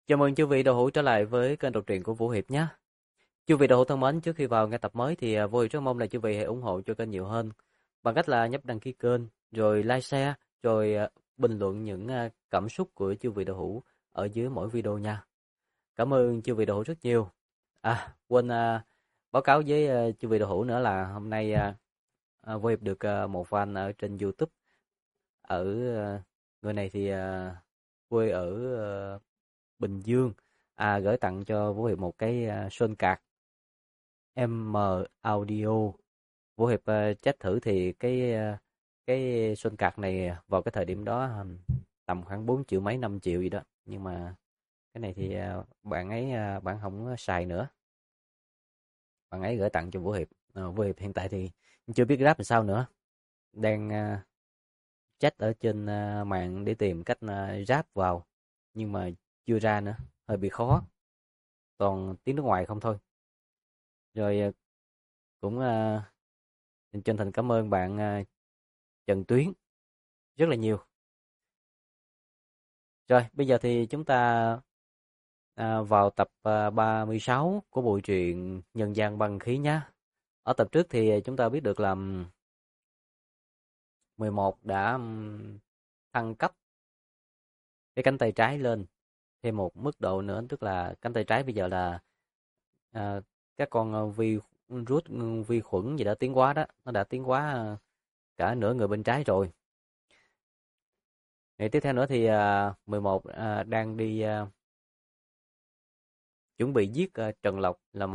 Chào mừng chư vị đạo hữu trở lại với kênh đọc truyện của Vũ Hiệp nhé. Chư vị đạo hữu thân mến, trước khi vào nghe tập mới thì Vũ Hiệp rất mong là chư vị hãy ủng hộ cho kênh nhiều hơn bằng cách là nhấp đăng ký kênh, rồi like share, rồi bình luận những cảm xúc của chư vị đạo hữu ở dưới mỗi video nha. Cảm ơn chư vị đạo hữu rất nhiều. Quên báo cáo với chư vị đạo hữu nữa là hôm nay Vũ Hiệp được một fan ở trên YouTube ở người này thì quê ở Bình Dương gửi tặng cho Vũ Hiệp một cái sơn card M Audio. Vũ Hiệp check thử thì cái sơn card này vào cái thời điểm đó tầm khoảng 4 triệu mấy 5 triệu gì đó, nhưng mà cái này thì bạn ấy bạn không xài nữa, bạn ấy gửi tặng cho Vũ Hiệp. Vũ Hiệp hiện tại thì chưa biết ráp làm sao nữa, đang check ở trên mạng để tìm cách ráp vào, nhưng mà chưa ra nữa, hơi bị khó, toàn tiếng nước ngoài không thôi. Rồi cũng chân thành cảm ơn bạn Trần Tuyến rất là nhiều. Rồi bây giờ thì chúng ta vào tập 36 của bộ truyện Nhân gian băng khí nhá. Ở tập trước thì chúng ta biết được là 11 đã thăng cấp cái cánh tay trái lên thêm một mức độ nữa, tức là cánh tay trái bây giờ là à, các con virus, vi khuẩn gì đã tiến hóa đó, nó đã tiến hóa cả nửa người bên trái rồi. Ngày tiếp theo nữa thì 11 đang đi chuẩn bị giết Trần Lộc, là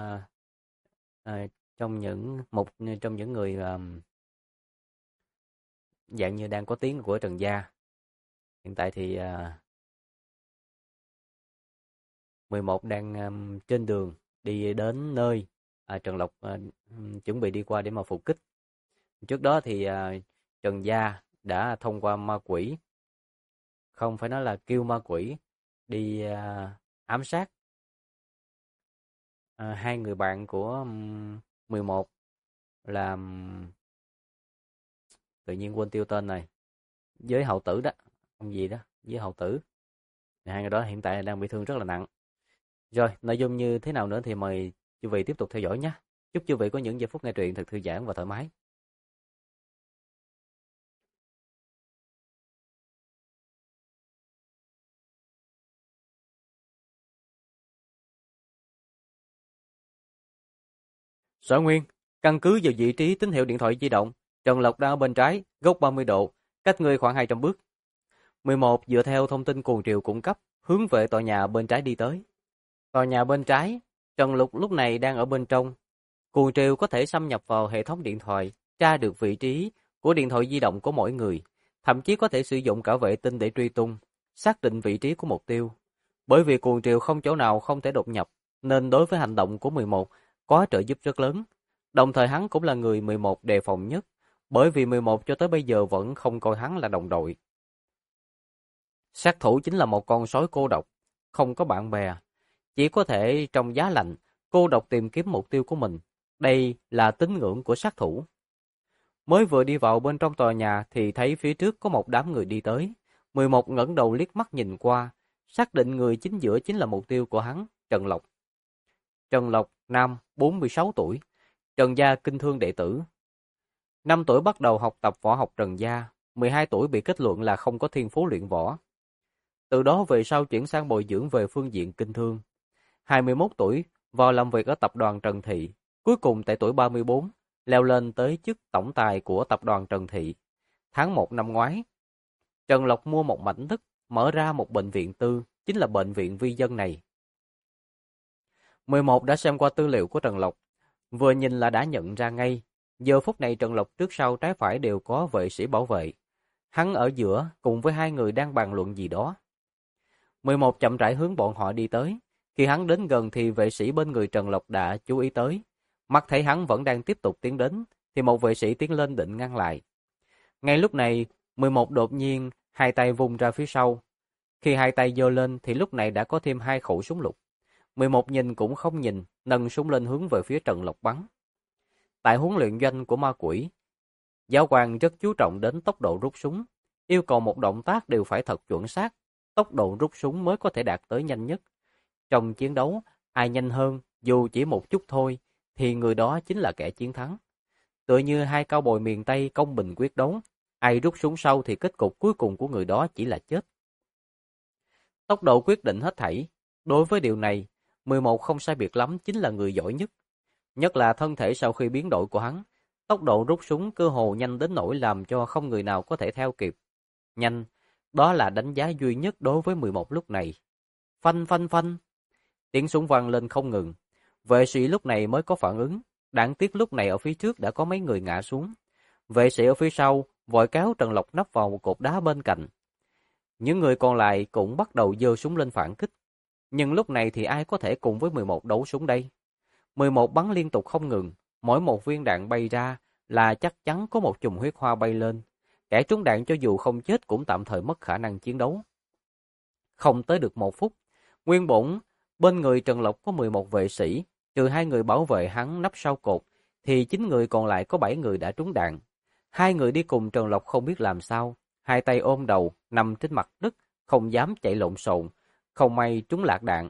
một trong những người dạng như đang có tiếng của Trần gia. Hiện tại thì 11 đang trên đường đi đến nơi Trần Lộc chuẩn bị đi qua để mà phục kích. Trước đó thì Trần gia đã thông qua ma quỷ, không phải nói là kêu ma quỷ, đi ám sát hai người bạn của 11, là tự nhiên quên tiêu tên này, với hậu tử đó, ông gì đó với hậu tử. Hai người đó hiện tại đang bị thương rất là nặng. Rồi nội dung như thế nào nữa thì mời chư vị tiếp tục theo dõi nhé. Chúc chư vị có những giây phút nghe truyện thật thư giãn và thoải mái. Sở Nguyên, căn cứ vào vị trí tín hiệu điện thoại di động, Trần Lộc đang ở bên trái, góc 30 độ, cách người khoảng 200 bước. 11 dựa theo thông tin cuồng triều cung cấp, hướng về tòa nhà bên trái đi tới. Tòa nhà bên trái, Trần Lục lúc này đang ở bên trong. Cuồng triều có thể xâm nhập vào hệ thống điện thoại, tra được vị trí của điện thoại di động của mỗi người, thậm chí có thể sử dụng cả vệ tinh để truy tung, xác định vị trí của mục tiêu. Bởi vì cuồng triều không chỗ nào không thể đột nhập, nên đối với hành động của 11 có trợ giúp rất lớn. Đồng thời hắn cũng là người 11 đề phòng nhất, bởi vì 11 cho tới bây giờ vẫn không coi hắn là đồng đội. Sát thủ chính là một con sói cô độc, không có bạn bè, chỉ có thể trong giá lạnh, cô độc tìm kiếm mục tiêu của mình. Đây là tín ngưỡng của sát thủ. Mới vừa đi vào bên trong tòa nhà thì thấy phía trước có một đám người đi tới. 11 ngẩng đầu liếc mắt nhìn qua, xác định người chính giữa chính là mục tiêu của hắn, Trần Lộc. Trần Lộc, nam, 46 tuổi, Trần gia kinh thương đệ tử. 5 tuổi bắt đầu học tập võ học Trần gia, 12 tuổi bị kết luận là không có thiên phú luyện võ. Từ đó về sau chuyển sang bồi dưỡng về phương diện kinh thương. 21 tuổi, vào làm việc ở tập đoàn Trần Thị. Cuối cùng tại tuổi 34, leo lên tới chức tổng tài của tập đoàn Trần Thị. Tháng 1 năm ngoái, Trần Lộc mua một mảnh đất, mở ra một bệnh viện tư, chính là bệnh viện vi dân này. 11 đã xem qua tư liệu của Trần Lộc, vừa nhìn là đã nhận ra ngay. Giờ phút này Trần Lộc trước sau trái phải đều có vệ sĩ bảo vệ. Hắn ở giữa cùng với hai người đang bàn luận gì đó. 11 chậm rãi hướng bọn họ đi tới. Khi hắn đến gần thì vệ sĩ bên người Trần Lộc đã chú ý tới. Mắt thấy hắn vẫn đang tiếp tục tiến đến, thì một vệ sĩ tiến lên định ngăn lại. Ngay lúc này, 11 đột nhiên hai tay vung ra phía sau. Khi hai tay giơ lên thì lúc này đã có thêm hai khẩu súng lục. 11 nhìn cũng không nhìn, nâng súng lên hướng về phía Trần Lộc bắn. Tại huấn luyện doanh của ma quỷ, giáo quan rất chú trọng đến tốc độ rút súng, yêu cầu một động tác đều phải thật chuẩn xác. tốc độ rút súng mới có thể đạt tới nhanh nhất. Trong chiến đấu, ai nhanh hơn, dù chỉ một chút thôi, thì người đó chính là kẻ chiến thắng. Tựa như hai cao bồi miền Tây công bình quyết đấu, ai rút súng sau thì kết cục cuối cùng của người đó chỉ là chết. Tốc độ quyết định hết thảy. Đối với điều này, 11 không sai biệt lắm chính là người giỏi nhất. Nhất là thân thể sau khi biến đổi của hắn, tốc độ rút súng cơ hồ nhanh đến nỗi làm cho không người nào có thể theo kịp. Nhanh, đó là đánh giá duy nhất đối với 11 lúc này. Phanh phanh phanh, tiếng súng vang lên không ngừng. Vệ sĩ lúc này mới có phản ứng, đáng tiếc lúc này ở phía trước đã có mấy người ngã xuống. Vệ sĩ ở phía sau vội kéo Trần Lộc nấp vào một cột đá bên cạnh. Những người còn lại cũng bắt đầu giơ súng lên phản kích. Nhưng lúc này thì ai có thể cùng với 11 đấu súng đây? 11 bắn liên tục không ngừng, mỗi một viên đạn bay ra là chắc chắn có một chùm huyết hoa bay lên. Kẻ trúng đạn cho dù không chết cũng tạm thời mất khả năng chiến đấu. Không tới được 1 phút, nguyên bổn bên người Trần Lộc có 11 vệ sĩ, trừ 2 người bảo vệ hắn nấp sau cột, thì 9 người còn lại có 7 người đã trúng đạn. 2 người đi cùng Trần Lộc không biết làm sao, hai tay ôm đầu, nằm trên mặt đất, không dám chạy lộn xộn, không may trúng lạc đạn.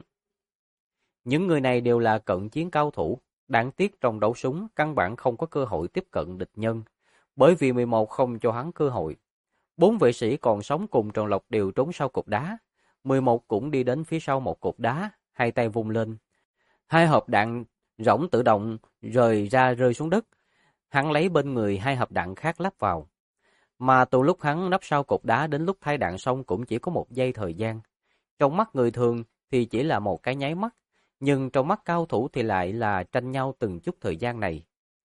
Những người này đều là cận chiến cao thủ, đáng tiếc trong đấu súng căn bản không có cơ hội tiếp cận địch nhân, bởi vì 11 không cho hắn cơ hội. 4 vệ sĩ còn sống cùng Trần Lộc đều trốn sau cột đá, 11 cũng đi đến phía sau một cột đá, hai tay vung lên. 2 hộp đạn rỗng tự động rơi xuống đất, hắn lấy bên người 2 hộp đạn khác lắp vào. Mà từ lúc hắn nấp sau cột đá đến lúc thay đạn xong cũng chỉ có 1 giây thời gian. Trong mắt người thường thì chỉ là một cái nháy mắt, nhưng trong mắt cao thủ thì lại là tranh nhau từng chút thời gian này.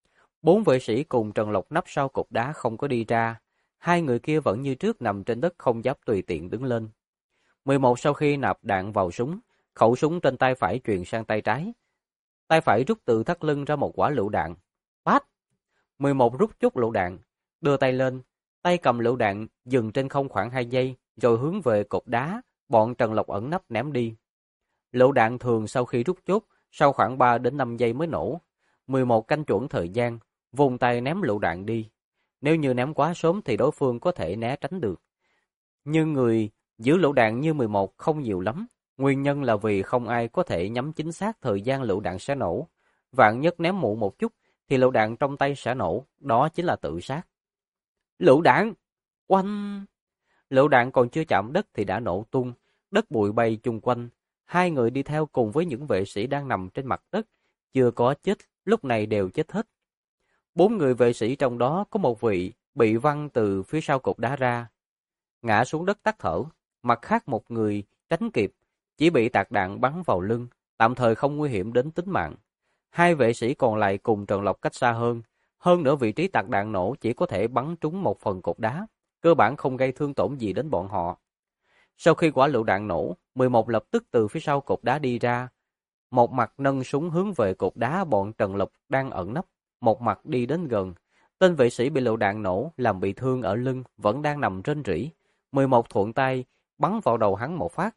4 vệ sĩ cùng Trần Lộc nấp sau cột đá không có đi ra, 2 người kia vẫn như trước nằm trên đất không dám tùy tiện đứng lên. 11 sau khi nạp đạn vào súng, khẩu súng trên tay phải truyền sang tay trái. Tay phải rút từ thắt lưng ra một quả lựu đạn. Pát! 11 rút chốt lựu đạn, đưa tay lên, tay cầm lựu đạn dừng trên không khoảng 2 giây, rồi hướng về cột đá, bọn Trần Lộc ẩn nấp ném đi. Lựu đạn thường sau khi rút chốt, sau khoảng 3 đến 5 giây mới nổ. 11 canh chuẩn thời gian, vùng tay ném lựu đạn đi. Nếu như ném quá sớm thì đối phương có thể né tránh được. Nhưng người giữ lựu đạn như 11 không nhiều lắm. Nguyên nhân là vì không ai có thể nhắm chính xác thời gian lựu đạn sẽ nổ. Vạn nhất ném muộn một chút thì lựu đạn trong tay sẽ nổ, đó chính là tự sát. Lựu đạn! Oanh! Lựu đạn còn chưa chạm đất thì đã nổ tung, đất bụi bay chung quanh. 2 người đi theo cùng với những vệ sĩ đang nằm trên mặt đất, chưa có chết, lúc này đều chết hết. 4 người vệ sĩ trong đó có một vị bị văng từ phía sau cột đá ra, ngã xuống đất tắt thở, mặt khác một người tránh kịp, chỉ bị tạc đạn bắn vào lưng, tạm thời không nguy hiểm đến tính mạng. 2 vệ sĩ còn lại cùng Trần Lộc cách xa hơn nữa vị trí tạc đạn nổ chỉ có thể bắn trúng một phần cột đá, cơ bản không gây thương tổn gì đến bọn họ. Sau khi quả lựu đạn nổ, 11 lập tức từ phía sau cột đá đi ra, một mặt nâng súng hướng về cột đá bọn Trần Lộc đang ẩn nấp, một mặt đi đến gần. Tên vệ sĩ bị lựu đạn nổ làm bị thương ở lưng vẫn đang nằm rên rỉ. 11 thuận tay bắn vào đầu hắn một phát.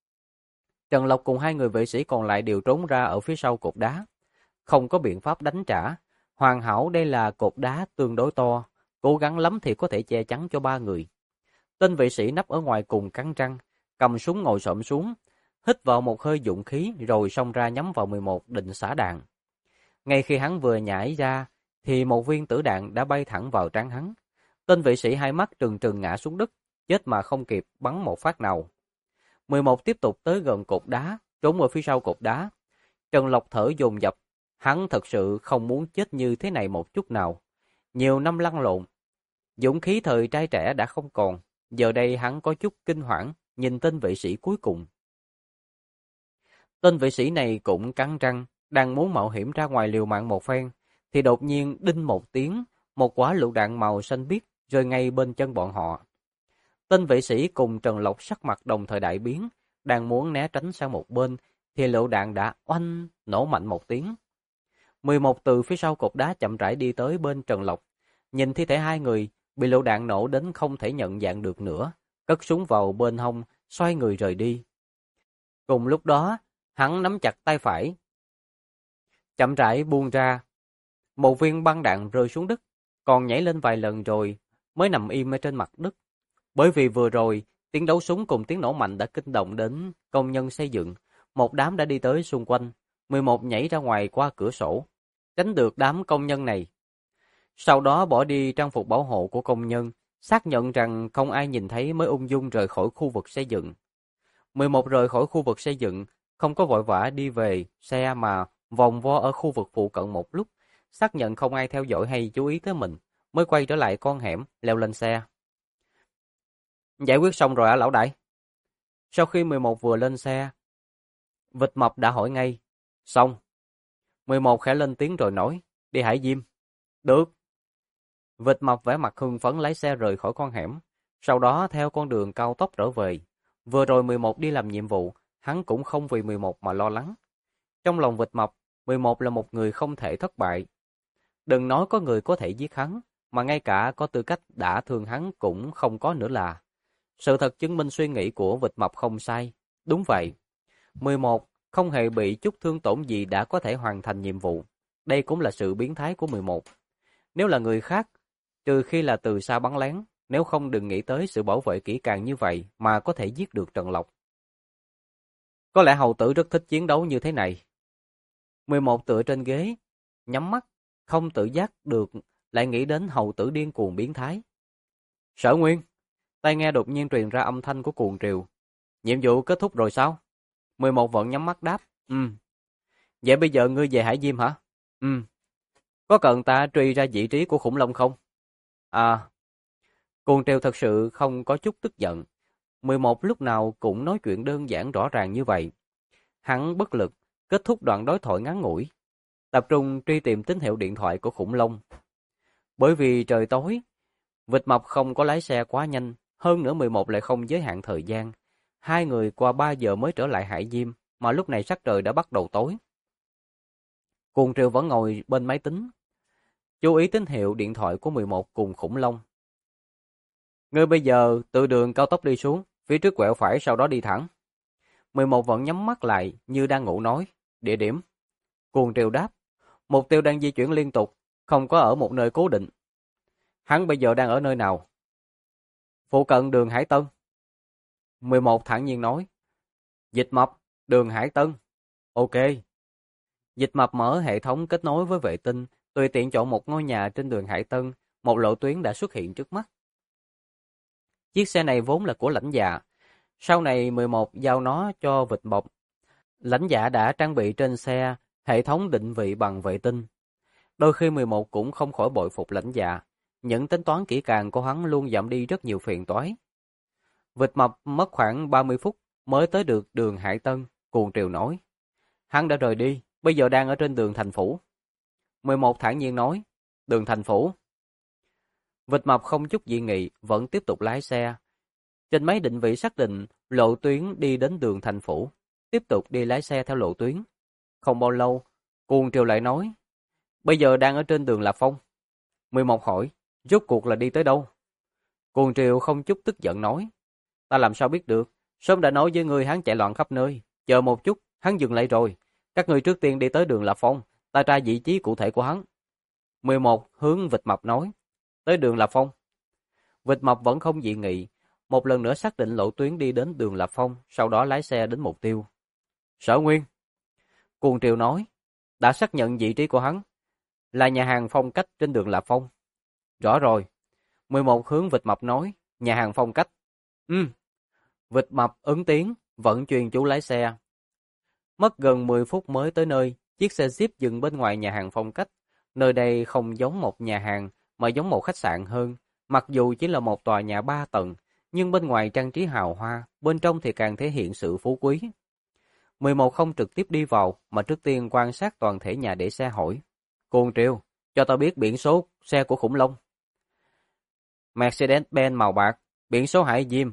Trần Lộc cùng 2 người vệ sĩ còn lại đều trốn ra ở phía sau cột đá, không có biện pháp đánh trả. Hoàn hảo đây là cột đá tương đối to, cố gắng lắm thì có thể che chắn cho 3 người. Tên vệ sĩ nấp ở ngoài cùng cắn răng, cầm súng ngồi xổm xuống, hít vào một hơi dũng khí rồi xông ra nhắm vào 11 định xả đạn. Ngay khi hắn vừa nhảy ra thì một viên tử đạn đã bay thẳng vào trán hắn. Tên vệ sĩ hai mắt trừng trừng ngã xuống đất, chết mà không kịp bắn một phát nào. 11 tiếp tục tới gần cột đá, trốn ở phía sau cột đá. Trần Lộc thở dồn dập, hắn thật sự không muốn chết như thế này một chút nào. Nhiều năm lăn lộn, dũng khí thời trai trẻ đã không còn, giờ đây hắn có chút kinh hoảng, nhìn tên vệ sĩ cuối cùng. Tên vệ sĩ này cũng cắn răng, đang muốn mạo hiểm ra ngoài liều mạng một phen, thì đột nhiên đinh một tiếng, một quả lựu đạn màu xanh biếc rơi ngay bên chân bọn họ. Tên vệ sĩ cùng Trần Lộc sắc mặt đồng thời đại biến, đang muốn né tránh sang một bên, thì lựu đạn đã oanh nổ mạnh một tiếng. 11 từ phía sau cột đá chậm rãi đi tới bên Trần Lộc, nhìn thi thể 2 người bị lựu đạn nổ đến không thể nhận dạng được nữa, cất súng vào bên hông, xoay người rời đi. Cùng lúc đó, hắn nắm chặt tay phải, chậm rãi buông ra. Một viên băng đạn rơi xuống đất, còn nhảy lên vài lần rồi mới nằm im ở trên mặt đất. Bởi vì vừa rồi Tiếng đấu súng cùng tiếng nổ mạnh đã kinh động đến công nhân xây dựng. Một đám đã đi tới xung quanh. 11 nhảy ra ngoài qua cửa sổ, tránh được đám công nhân này. Sau đó bỏ đi trang phục bảo hộ của công nhân, xác nhận rằng không ai nhìn thấy mới ung dung rời khỏi khu vực xây dựng. 11 rời khỏi khu vực xây dựng, không có vội vã đi về xe mà vòng vo ở khu vực phụ cận một lúc, xác nhận không ai theo dõi hay chú ý tới mình, mới quay trở lại con hẻm, leo lên xe. Giải quyết xong rồi hả lão đại? Sau khi 11 vừa lên xe, Vịt Mập đã hỏi ngay. Xong. 11 khẽ lên tiếng rồi nói, đi Hải Diêm. Được. Vịt Mập vẻ mặt hưng phấn lái xe rời khỏi con hẻm, sau đó theo con đường cao tốc trở về. Vừa rồi 11 đi làm nhiệm vụ, hắn cũng không vì 11 mà lo lắng. Trong lòng Vịt Mập, 11 là một người không thể thất bại. Đừng nói có người có thể giết hắn, mà ngay cả có tư cách đả thương hắn cũng không có nữa là. Sự thật chứng minh suy nghĩ của Vịt Mập không sai. Đúng vậy. 11 không hề bị chút thương tổn gì đã có thể hoàn thành nhiệm vụ. Đây cũng là sự biến thái của 11. Nếu là người khác, trừ khi là từ xa bắn lén, nếu không đừng nghĩ tới sự bảo vệ kỹ càng như vậy mà có thể giết được Trần Lộc. Có lẽ hầu tử rất thích chiến đấu như thế này. 11 tựa trên ghế, nhắm mắt, không tự giác được, lại nghĩ đến hầu tử điên cuồng biến thái. Sở Nguyên, tai nghe đột nhiên truyền ra âm thanh của cuồng triều. Nhiệm vụ kết thúc rồi sao? 11 vẫn nhắm mắt đáp. Vậy bây giờ ngươi về Hải Diêm hả? Có cần ta truy ra vị trí của khủng long không? À, cuồng triều thật sự không có chút tức giận. 11 lúc nào cũng nói chuyện đơn giản rõ ràng như vậy. Hắn bất lực, kết thúc đoạn đối thoại ngắn ngủi, tập trung truy tìm tín hiệu điện thoại của khủng long. Bởi vì trời tối, Vịt Mập không có lái xe quá nhanh, hơn nữa 11 lại không giới hạn thời gian. Hai người qua 3 giờ mới trở lại Hải Diêm, mà lúc này sắc trời đã bắt đầu tối. Cuồng triều vẫn ngồi bên máy tính, chú ý tín hiệu điện thoại của 11 cùng khủng long. Ngươi bây giờ từ đường cao tốc đi xuống, phía trước quẹo phải sau đó đi thẳng. 11 vẫn nhắm mắt lại như đang ngủ nói. Địa điểm. Cuồng triều đáp. Mục tiêu đang di chuyển liên tục, không có ở một nơi cố định. Hắn bây giờ đang ở nơi nào? Phụ cận đường Hải Tân. 11 thản nhiên nói. Vịt Mập, đường Hải Tân. Ok. Vịt Mập mở hệ thống kết nối với vệ tinh, tùy tiện chọn một ngôi nhà trên đường Hải Tân, một lộ tuyến đã xuất hiện trước mắt. Chiếc xe này vốn là của lãnh dạ. Sau này 11 giao nó cho Vịt Mập. Lãnh dạ đã trang bị trên xe hệ thống định vị bằng vệ tinh. Đôi khi 11 cũng không khỏi bội phục lãnh dạ. Những tính toán kỹ càng của hắn luôn giảm đi rất nhiều phiền toái. Vịt Mập mất khoảng 30 phút mới tới được đường Hải Tân, cuồng triều nói. Hắn đã rời đi, bây giờ đang ở trên đường Thành Phủ. 11 thản nhiên nói, đường Thành Phủ. Vịt Mập không chút dị nghị, vẫn tiếp tục lái xe. Trên máy định vị xác định lộ tuyến đi đến đường Thành Phủ, tiếp tục đi lái xe theo lộ tuyến. Không bao lâu, cuồng triều lại nói, bây giờ đang ở trên đường Lạc Phong. 11 hỏi, rốt cuộc là đi tới đâu? Cuồng triều không chút tức giận nói, ta làm sao biết được, sớm đã nói với ngươi hắn chạy loạn khắp nơi, chờ một chút, hắn dừng lại rồi. Các ngươi trước tiên đi tới đường Lạc Phong, ta tra vị trí cụ thể của hắn. 11 hướng Vịt Mập nói, tới đường Lạc Phong. Vịt Mập vẫn không dị nghị, một lần nữa xác định lộ tuyến đi đến đường Lạc Phong, sau đó lái xe đến mục tiêu. Sở Nguyên. Cuồng triều nói, đã xác nhận vị trí của hắn, là nhà hàng Phong Cách trên đường Lạc Phong. Rõ rồi. 11 hướng Vịt Mập nói, nhà hàng Phong Cách. Vịt Mập ứng tiếng, vẫn chuyên chú lái xe. Mất gần 10 phút mới tới nơi, chiếc xe Jeep dừng bên ngoài nhà hàng Phong Cách. Nơi đây không giống một nhà hàng, mà giống một khách sạn hơn. Mặc dù chỉ là một tòa nhà 3 tầng, nhưng bên ngoài trang trí hào hoa, bên trong thì càng thể hiện sự phú quý. 11 không trực tiếp đi vào, mà trước tiên quan sát toàn thể nhà để xe hỏi. Cuồng triều, cho tao biết biển số xe của khủng long. Mercedes-Benz màu bạc, biển số Hải Diêm.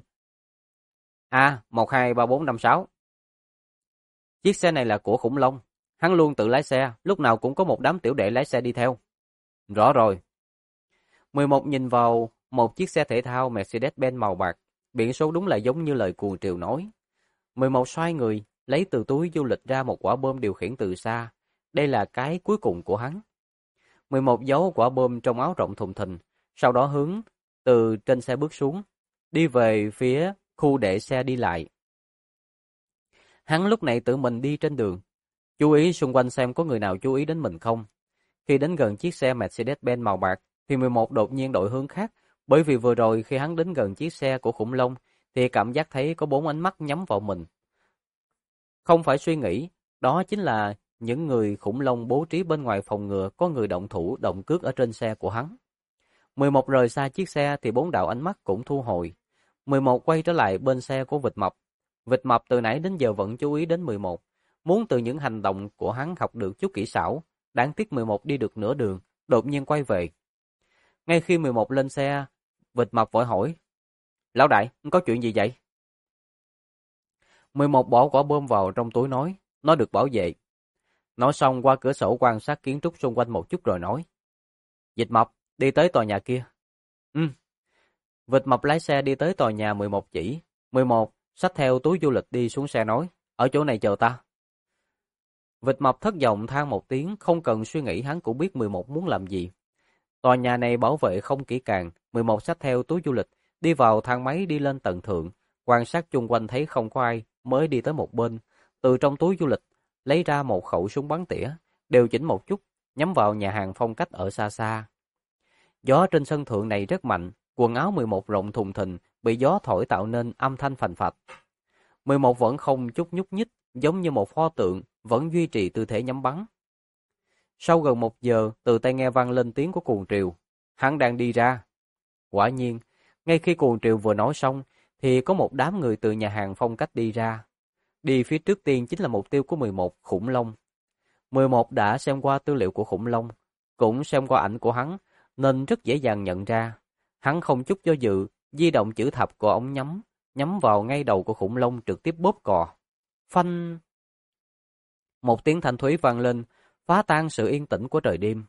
A123456. Chiếc xe này là của khủng long. Hắn luôn tự lái xe, lúc nào cũng có một đám tiểu đệ lái xe đi theo. Rõ rồi. 11 nhìn vào một chiếc xe thể thao Mercedes-Benz màu bạc, biển số đúng là giống như lời cuồng triều nói. 11 xoay người, lấy từ túi du lịch ra một quả bom điều khiển từ xa. Đây là cái cuối cùng của hắn. 11 giấu quả bom trong áo rộng thùng thình, sau đó hướng từ trên xe bước xuống, đi về phía khu để xe đi lại. Hắn lúc này tự mình đi trên đường, chú ý xung quanh xem có người nào chú ý đến mình không. Khi đến gần chiếc xe Mercedes-Benz màu bạc, thì 11 đột nhiên đổi hướng khác, bởi vì vừa rồi khi hắn đến gần chiếc xe của khủng long, thì cảm giác thấy có 4 ánh mắt nhắm vào mình. Không phải suy nghĩ, đó chính là những người khủng long bố trí bên ngoài phòng ngừa có người động thủ động cước ở trên xe của hắn. 11 rời xa chiếc xe thì 4 đạo ánh mắt cũng thu hồi. 11 quay trở lại bên xe của vịt mập. Vịt mập từ nãy đến giờ vẫn chú ý đến 11, muốn từ những hành động của hắn học được chút kỹ xảo. Đáng tiếc 11 đi được nửa đường, đột nhiên quay về. Ngay khi 11 lên xe, vịt mập vội hỏi: "Lão đại, có chuyện gì vậy?" 11 bỏ quả bom vào trong túi nói: "Nó được bảo vệ." Nói xong qua cửa sổ quan sát kiến trúc xung quanh một chút rồi nói: "Vịt mập, đi tới tòa nhà kia." "Ừ." Vịt mập lái xe đi tới tòa nhà 11 chỉ. 11 xách theo túi du lịch đi xuống xe nói: "Ở chỗ này chờ ta." Vịt mập thất vọng than một tiếng, không cần suy nghĩ hắn cũng biết 11 muốn làm gì. Tòa nhà này bảo vệ không kỹ càng, 11 xách theo túi du lịch, đi vào thang máy đi lên tầng thượng, quan sát chung quanh thấy không có ai, mới đi tới một bên, từ trong túi du lịch lấy ra một khẩu súng bắn tỉa, điều chỉnh một chút, nhắm vào nhà hàng phong cách ở xa xa. Gió trên sân thượng này rất mạnh, quần áo 11 rộng thùng thình, bị gió thổi tạo nên âm thanh phành phạch. 11 vẫn không chút nhúc nhích, giống như một pho tượng, vẫn duy trì tư thế nhắm bắn. Sau gần 1 giờ, từ tai nghe vang lên tiếng của cuồng triều. Hắn đang đi ra. Quả nhiên, ngay khi cuồng triều vừa nói xong, thì có một đám người từ nhà hàng phong cách đi ra. Đi phía trước tiên chính là mục tiêu của 11, khủng long. 11 đã xem qua tư liệu của khủng long, cũng xem qua ảnh của hắn, nên rất dễ dàng nhận ra. Hắn không chút do dự, di động chữ thập của ống nhắm vào ngay đầu của khủng long trực tiếp bóp cò. Phanh! Một tiếng thanh thúy vang lên, phá tan sự yên tĩnh của trời đêm.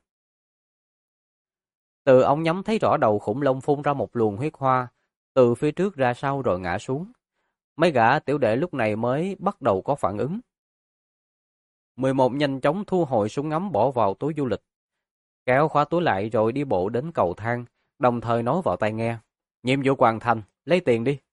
Từ ống nhắm thấy rõ đầu khủng long phun ra một luồng huyết hoa, từ phía trước ra sau rồi ngã xuống. Mấy gã tiểu đệ lúc này mới bắt đầu có phản ứng. 11 nhanh chóng thu hồi súng ngắm bỏ vào túi du lịch, kéo khóa túi lại rồi đi bộ đến cầu thang, đồng thời nói vào tai nghe: "Nhiệm vụ hoàn thành, lấy tiền đi."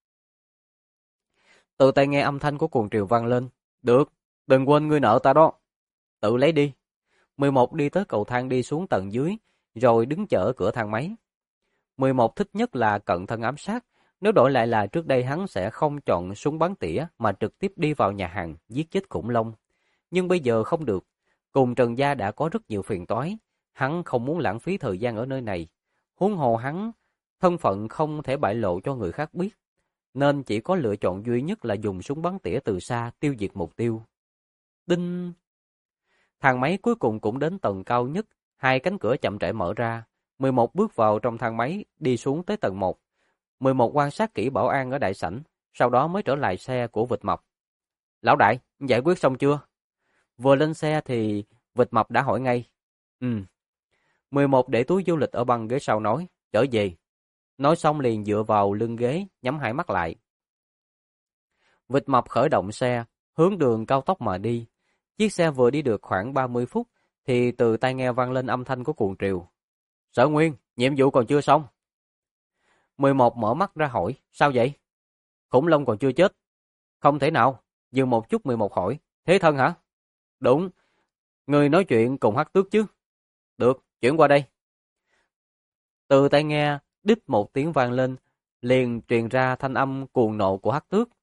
Từ tai nghe âm thanh của cuồng triều vang lên: "Được, đừng quên ngươi nợ ta đó. Tự lấy đi." 11 đi tới cầu thang đi xuống tầng dưới, rồi đứng chờ ở cửa thang máy. 11 thích nhất là cận thân ám sát, nếu đổi lại là trước đây hắn sẽ không chọn súng bắn tỉa mà trực tiếp đi vào nhà hàng giết chết khủng long. Nhưng bây giờ không được, cùng Trần Gia đã có rất nhiều phiền toái, hắn không muốn lãng phí thời gian ở nơi này. Huống hồ hắn, thân phận không thể bại lộ cho người khác biết, nên chỉ có lựa chọn duy nhất là dùng súng bắn tỉa từ xa tiêu diệt mục tiêu. Đinh! Thang máy cuối cùng cũng đến tầng cao nhất, hai cánh cửa chậm rãi mở ra. 11 bước vào trong thang máy, đi xuống tới tầng 1. 11 quan sát kỹ bảo an ở đại sảnh, sau đó mới trở lại xe của vịt mập. "Lão đại, giải quyết xong chưa?" Vừa lên xe thì vịt mập đã hỏi ngay. "Ừ." 11 để túi du lịch ở băng ghế sau nói: "Trở về." Nói xong liền dựa vào lưng ghế, nhắm hai mắt lại. Vịt mập khởi động xe, hướng đường cao tốc mà đi. Chiếc xe vừa đi được khoảng 30 phút, thì từ tai nghe vang lên âm thanh của cuồng triều. "Sở Nguyên, nhiệm vụ còn chưa xong." 11 mở mắt ra hỏi: "Sao vậy?" "Khủng long còn chưa chết." "Không thể nào." Dừng một chút 11 hỏi: "Thế thân hả?" "Đúng." "Người nói chuyện cùng Hắc Tước chứ?" "Được, chuyển qua đây." Từ tai nghe, đít một tiếng vang lên, liền truyền ra thanh âm cuồng nộ của Hắc Tước.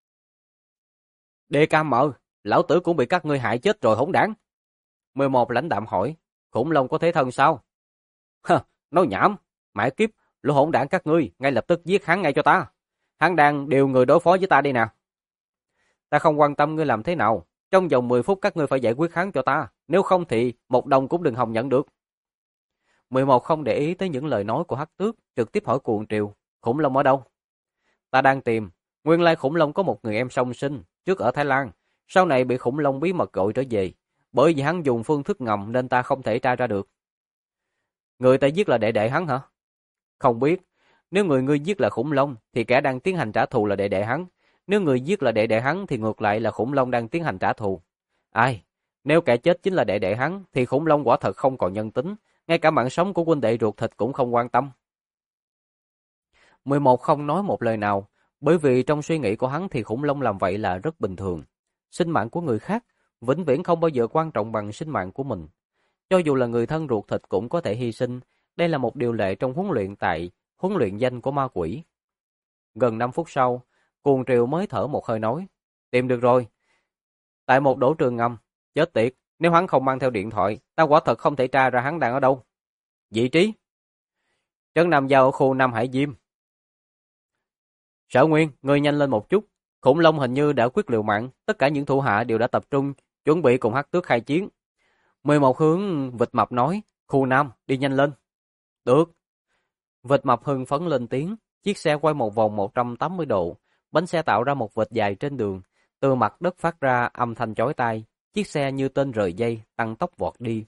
"Đề cam mờ, lão tử cũng bị các ngươi hại chết rồi hỗn đản." 11 lãnh đạm hỏi: "Khủng long có thế thân sao?" "Hơ, nói nhảm, mẹ kiếp, lũ hỗn đản các ngươi, ngay lập tức giết hắn ngay cho ta. Hắn đang điều người đối phó với ta đây nè." "Ta không quan tâm ngươi làm thế nào, trong vòng 10 phút các ngươi phải giải quyết hắn cho ta, nếu không thì một đồng cũng đừng hòng nhận được." 11 không để ý tới những lời nói của Hắc Tước, trực tiếp hỏi cuồng triều: "Khủng long ở đâu?" "Ta đang tìm, nguyên lai khủng long có một người em song sinh, trước ở Thái Lan, sau này bị khủng long bí mật gọi trở về, bởi vì hắn dùng phương thức ngầm nên ta không thể tra ra được." "Người ta giết là đệ đệ hắn hả?" "Không biết, nếu người ngươi giết là khủng long thì kẻ đang tiến hành trả thù là đệ đệ hắn, nếu người giết là đệ đệ hắn thì ngược lại là khủng long đang tiến hành trả thù. Ai, nếu kẻ chết chính là đệ đệ hắn thì khủng long quả thật không còn nhân tính, ngay cả mạng sống của huynh đệ ruột thịt cũng không quan tâm." 11 không nói một lời nào, Bởi vì trong suy nghĩ của hắn thì khủng long làm vậy là rất bình thường. Sinh mạng của người khác vĩnh viễn không bao giờ quan trọng bằng sinh mạng của mình. Cho dù là người thân ruột thịt cũng có thể hy sinh, đây là một điều lệ trong huấn luyện danh của ma quỷ. Gần 5 phút sau, Cuồng Triều mới thở một hơi nói, tìm được rồi. Tại một đổ trường ngầm, chết tiệt, nếu hắn không mang theo điện thoại, ta quả thật không thể tra ra hắn đang ở đâu. Vị trí? Trấn Nam Giao ở khu Nam Hải Diêm. Sở Nguyên, ngươi nhanh lên một chút. Khủng long hình như đã quyết liều mạng, tất cả những thủ hạ đều đã tập trung, chuẩn bị cùng Hắc Tước khai chiến. 11 hướng Vịt Mập nói, khu Nam, đi nhanh lên. Được. Vịt Mập hưng phấn lên tiếng, chiếc xe quay một vòng 180 độ, bánh xe tạo ra một vệt dài trên đường, từ mặt đất phát ra âm thanh chói tai, chiếc xe như tên rời dây, tăng tốc vọt đi.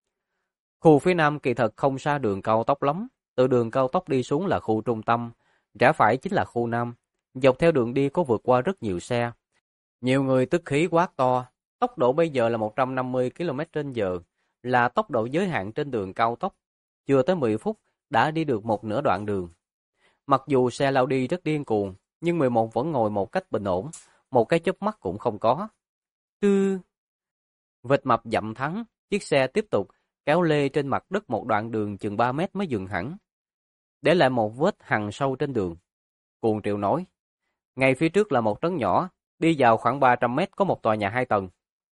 Khu phía Nam kỳ thật không xa đường cao tốc lắm, từ đường cao tốc đi xuống là khu trung tâm, rẽ phải chính là khu Nam. Dọc theo đường đi có vượt qua rất nhiều xe. Nhiều người tức khí quát to, tốc độ bây giờ là 150 km/h, là tốc độ giới hạn trên đường cao tốc. Chưa tới 10 phút, đã đi được một nửa đoạn đường. Mặc dù xe lao đi rất điên cuồng, nhưng 11 vẫn ngồi một cách bình ổn, một cái chớp mắt cũng không có. Tư. Vịt Mập dậm thắng, chiếc xe tiếp tục kéo lê trên mặt đất một đoạn đường chừng 3 mét mới dừng hẳn. Để lại một vết hằn sâu trên đường. Cuồng Triều nói, ngay phía trước là một trấn nhỏ, đi vào khoảng 300 mét có một tòa nhà 2 tầng.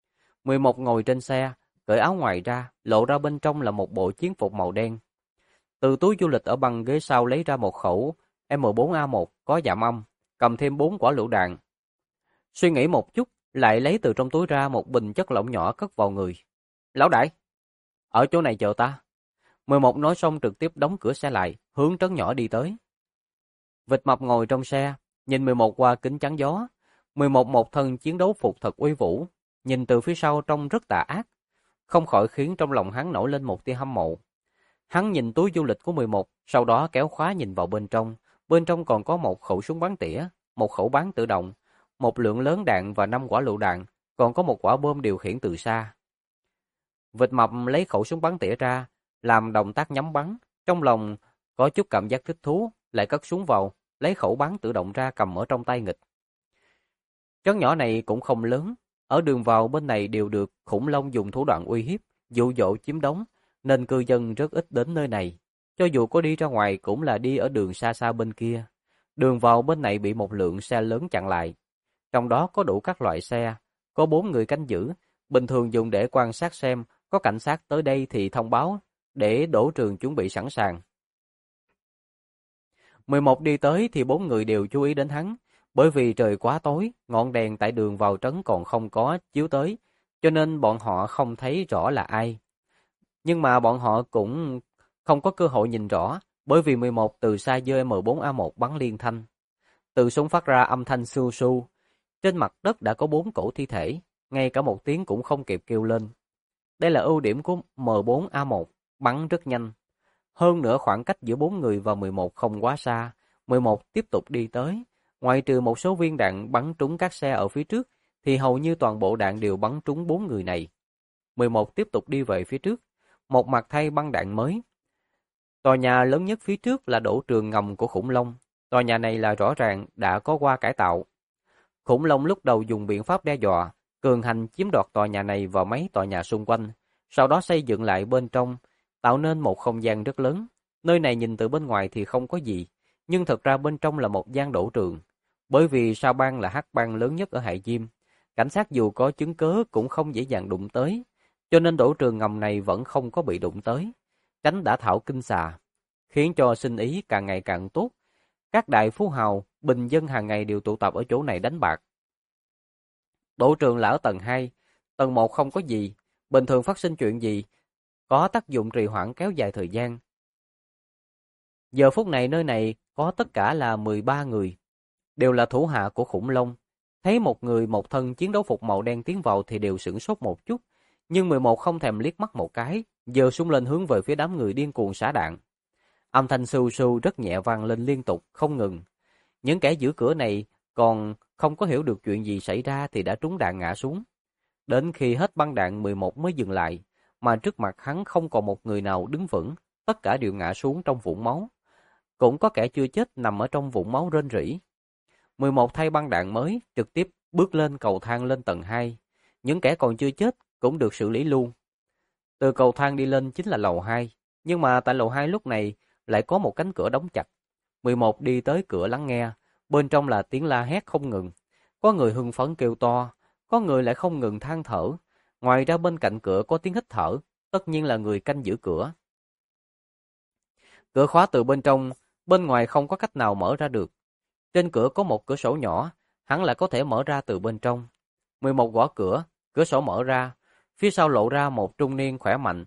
11 ngồi trên xe, cởi áo ngoài ra, lộ ra bên trong là một bộ chiến phục màu đen. Từ túi du lịch ở băng ghế sau lấy ra một khẩu M4A1 có giảm âm, cầm thêm 4 quả lựu đạn. Suy nghĩ một chút, lại lấy từ trong túi ra một bình chất lỏng nhỏ cất vào người. Lão đại, ở chỗ này chờ ta. 11 nói xong trực tiếp đóng cửa xe lại, hướng trấn nhỏ đi tới. Vịt Mập ngồi trong xe, nhìn 11 qua kính chắn gió. 11 một thân chiến đấu phục thật uy vũ, nhìn từ phía sau trông rất tà ác, không khỏi khiến trong lòng hắn nổi lên một tia hâm mộ. Hắn nhìn túi du lịch của 11, sau đó kéo khóa nhìn vào bên trong còn có một khẩu súng bắn tỉa, một khẩu bắn tự động, một lượng lớn đạn và 5 quả lựu đạn, còn có một quả bom điều khiển từ xa. Vịt Mập lấy khẩu súng bắn tỉa ra, làm động tác nhắm bắn, trong lòng có chút cảm giác thích thú, lại cất súng vào, lấy khẩu bắn tự động ra cầm ở trong tay nghịch. Trấn nhỏ này cũng không lớn, ở đường vào bên này đều được khủng long dùng thủ đoạn uy hiếp, dụ dỗ chiếm đóng, nên cư dân rất ít đến nơi này. Cho dù có đi ra ngoài cũng là đi ở đường xa xa bên kia. Đường vào bên này bị một lượng xe lớn chặn lại. Trong đó có đủ các loại xe, có 4 người canh giữ, bình thường dùng để quan sát xem có cảnh sát tới đây thì thông báo, để đổ trường chuẩn bị sẵn sàng. 11 đi tới thì 4 người đều chú ý đến hắn, bởi vì trời quá tối, ngọn đèn tại đường vào trấn còn không có chiếu tới, cho nên bọn họ không thấy rõ là ai. Nhưng mà bọn họ cũng không có cơ hội nhìn rõ, bởi vì 11 từ xa giơ M4A1 bắn liên thanh. Từ súng phát ra âm thanh su su, trên mặt đất đã có 4 cổ thi thể, ngay cả một tiếng cũng không kịp kêu lên. Đây là ưu điểm của M4A1, bắn rất nhanh. Hơn nữa khoảng cách giữa 4 người và 11 không quá xa, 11 tiếp tục đi tới. Ngoại trừ một số viên đạn bắn trúng các xe ở phía trước, thì hầu như toàn bộ đạn đều bắn trúng 4 người này. 11 tiếp tục đi về phía trước, một mặt thay băng đạn mới. Tòa nhà lớn nhất phía trước là đổ trường ngầm của khủng long. Tòa nhà này là rõ ràng đã có qua cải tạo. Khủng long lúc đầu dùng biện pháp đe dọa, cường hành chiếm đoạt tòa nhà này và mấy tòa nhà xung quanh, sau đó xây dựng lại bên trong, tạo nên một không gian rất lớn. Nơi này nhìn từ bên ngoài thì không có gì, nhưng thật ra bên trong là một gian đổ trường. Bởi vì Sao Bang là hắc bang lớn nhất ở Hải Diêm, cảnh sát dù có chứng cớ cũng không dễ dàng đụng tới, cho nên đổ trường ngầm này vẫn không có bị đụng tới. Tránh đã thảo kinh xà, khiến cho sinh ý càng ngày càng tốt. Các đại phú hào, bình dân hàng ngày đều tụ tập ở chỗ này đánh bạc. Đổ trường là ở tầng 2, tầng 1 không có gì, bình thường phát sinh chuyện gì, có tác dụng trì hoãn kéo dài thời gian. Giờ phút này nơi này có tất cả là 13 người, đều là thủ hạ của khủng long. Thấy một người một thân chiến đấu phục màu đen tiến vào thì đều sửng sốt một chút, nhưng 11 không thèm liếc mắt một cái, giơ súng lên hướng về phía đám người điên cuồng xả đạn. Âm thanh sù sù rất nhẹ vang lên liên tục, không ngừng. Những kẻ giữ cửa này còn không có hiểu được chuyện gì xảy ra thì đã trúng đạn ngã xuống. Đến khi hết băng đạn 11 mới dừng lại, mà trước mặt hắn không còn một người nào đứng vững, tất cả đều ngã xuống trong vũng máu. Cũng có kẻ chưa chết nằm ở trong vũng máu rên rỉ. 11 thay băng đạn mới, trực tiếp bước lên cầu thang lên tầng 2. Những kẻ còn chưa chết cũng được xử lý luôn. Từ cầu thang đi lên chính là lầu 2, nhưng mà tại lầu 2 lúc này lại có một cánh cửa đóng chặt. 11 đi tới cửa lắng nghe, bên trong là tiếng la hét không ngừng. Có người hưng phấn kêu to, có người lại không ngừng than thở. Ngoài ra bên cạnh cửa có tiếng hít thở, tất nhiên là người canh giữ cửa. Cửa khóa từ bên trong, bên ngoài không có cách nào mở ra được. Trên cửa có một cửa sổ nhỏ, hẳn là có thể mở ra từ bên trong. 11 gõ cửa, cửa sổ mở ra, phía sau lộ ra một trung niên khỏe mạnh.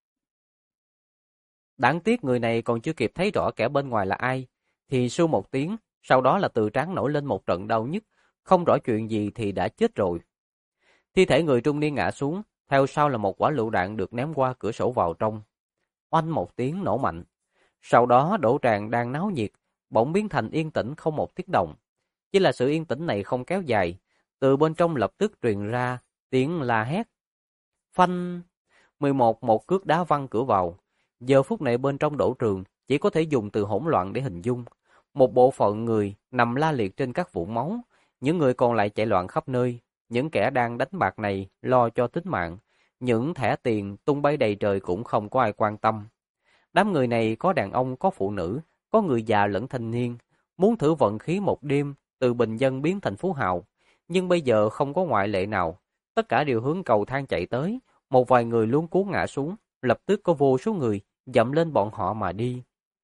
Đáng tiếc người này còn chưa kịp thấy rõ kẻ bên ngoài là ai, thì su một tiếng, sau đó là từ trán nổi lên một trận đau nhức, không rõ chuyện gì thì đã chết rồi. Thi thể người trung niên ngã xuống, theo sau là một quả lựu đạn được ném qua cửa sổ vào trong. Oanh một tiếng nổ mạnh. Sau đó đổ tràn đang náo nhiệt, bỗng biến thành yên tĩnh không một tiếng động. Chỉ là sự yên tĩnh này không kéo dài, từ bên trong lập tức truyền ra tiếng la hét. Phanh! 11 một cước đá văng cửa vào. Giờ phút này bên trong đổ trường chỉ có thể dùng từ hỗn loạn để hình dung. Một bộ phận người nằm la liệt trên các vũng máu, những người còn lại chạy loạn khắp nơi. Những kẻ đang đánh bạc này lo cho tính mạng, những thẻ tiền tung bay đầy trời cũng không có ai quan tâm. Đám người này có đàn ông, có phụ nữ, có người già lẫn thanh niên, muốn thử vận khí một đêm từ bình dân biến thành phú hào, nhưng bây giờ không có ngoại lệ nào, tất cả đều hướng cầu thang chạy tới, một vài người luống cuống ngã xuống, lập tức có vô số người dậm lên bọn họ mà đi.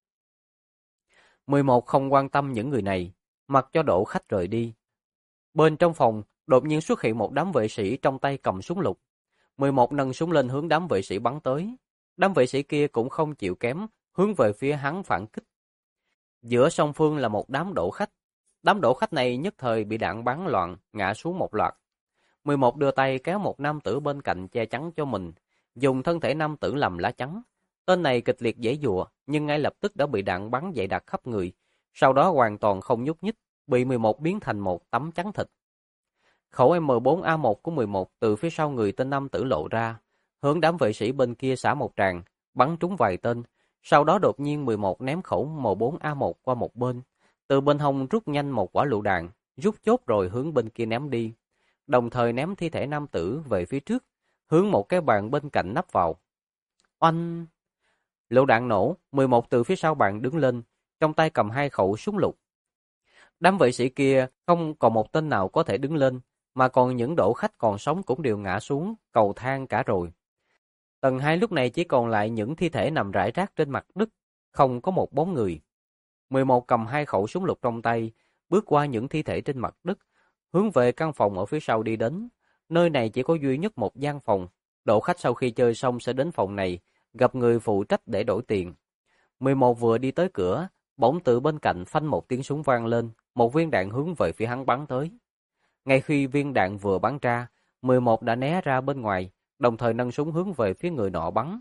11 không quan tâm những người này, mặc cho đổ khách rời đi. Bên trong phòng, đột nhiên xuất hiện một đám vệ sĩ trong tay cầm súng lục. 11 nâng súng lên hướng đám vệ sĩ bắn tới. Đám vệ sĩ kia cũng không chịu kém, hướng về phía hắn phản kích. Giữa song phương là một đám đổ khách. Đám đổ khách này nhất thời bị đạn bắn loạn, ngã xuống một loạt. 11 đưa tay kéo một nam tử bên cạnh che chắn cho mình, dùng thân thể nam tử làm lá chắn. Tên này kịch liệt giãy giụa, nhưng ngay lập tức đã bị đạn bắn dày đặc khắp người, sau đó hoàn toàn không nhúc nhích, bị 11 biến thành một tấm chắn thịt. Khẩu M4A1 của 11 từ phía sau người tên nam tử lộ ra, hướng đám vệ sĩ bên kia xả một tràng, bắn trúng vài tên, sau đó đột nhiên 11 ném khẩu M4A1 qua một bên, từ bên hông rút nhanh một quả lựu đạn, rút chốt rồi hướng bên kia ném đi, đồng thời ném thi thể nam tử về phía trước, hướng một cái bàn bên cạnh nắp vào. Oanh! Lựu đạn nổ, 11 từ phía sau bàn đứng lên, trong tay cầm hai khẩu súng lục. Đám vệ sĩ kia không còn một tên nào có thể đứng lên, mà còn những đổ khách còn sống cũng đều ngã xuống cầu thang cả rồi. Tầng 2 lúc này chỉ còn lại những thi thể nằm rải rác trên mặt đất, không có một bóng người. 11 cầm hai khẩu súng lục trong tay, bước qua những thi thể trên mặt đất, hướng về căn phòng ở phía sau đi đến. Nơi này chỉ có duy nhất một gian phòng, đổ khách sau khi chơi xong sẽ đến phòng này, gặp người phụ trách để đổi tiền. 11 vừa đi tới cửa, bỗng từ bên cạnh phanh một tiếng súng vang lên, một viên đạn hướng về phía hắn bắn tới. Ngay khi viên đạn vừa bắn ra, 11 đã né ra bên ngoài, đồng thời nâng súng hướng về phía người nọ bắn.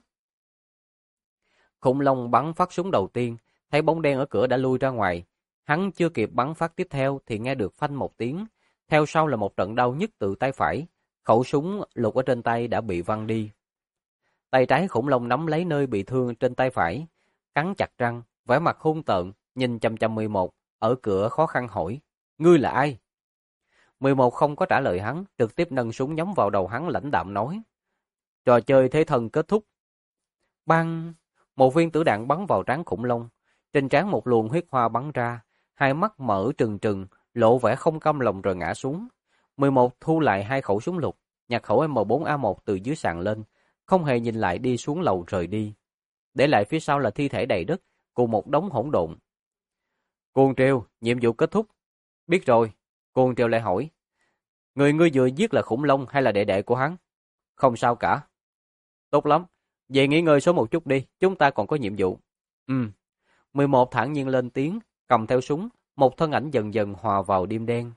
Khủng long bắn phát súng đầu tiên, thấy bóng đen ở cửa đã lui ra ngoài. Hắn chưa kịp bắn phát tiếp theo thì nghe được phanh một tiếng, theo sau là một trận đau nhức từ tay phải, khẩu súng lục ở trên tay đã bị văng đi. Tay trái khủng long nắm lấy nơi bị thương trên tay phải, cắn chặt răng, vẻ mặt hung tợn, nhìn chằm chằm 11, ở cửa khó khăn hỏi, ngươi là ai? 11 không có trả lời hắn, trực tiếp nâng súng nhắm vào đầu hắn lãnh đạm nói, trò chơi thế thần kết thúc. Bang! Một viên tử đạn bắn vào trán khủng long, trên trán một luồng huyết hoa bắn ra, hai mắt mở trừng trừng, lộ vẻ không cam lòng rồi ngã xuống. 11 thu lại hai khẩu súng lục, nhặt khẩu M4A1 từ dưới sàn lên, không hề nhìn lại đi xuống lầu rời đi. Để lại phía sau là thi thể đầy đất, cùng một đống hỗn độn. Cuồng Triều, nhiệm vụ kết thúc. Biết rồi, Cuồng Triều lại hỏi. Người ngươi vừa giết là khủng long hay là đệ đệ của hắn? Không sao cả. Tốt lắm, về nghỉ ngơi sớm một chút đi, chúng ta còn có nhiệm vụ. 11 thản nhiên lên tiếng, cầm theo súng, một thân ảnh dần dần hòa vào đêm đen.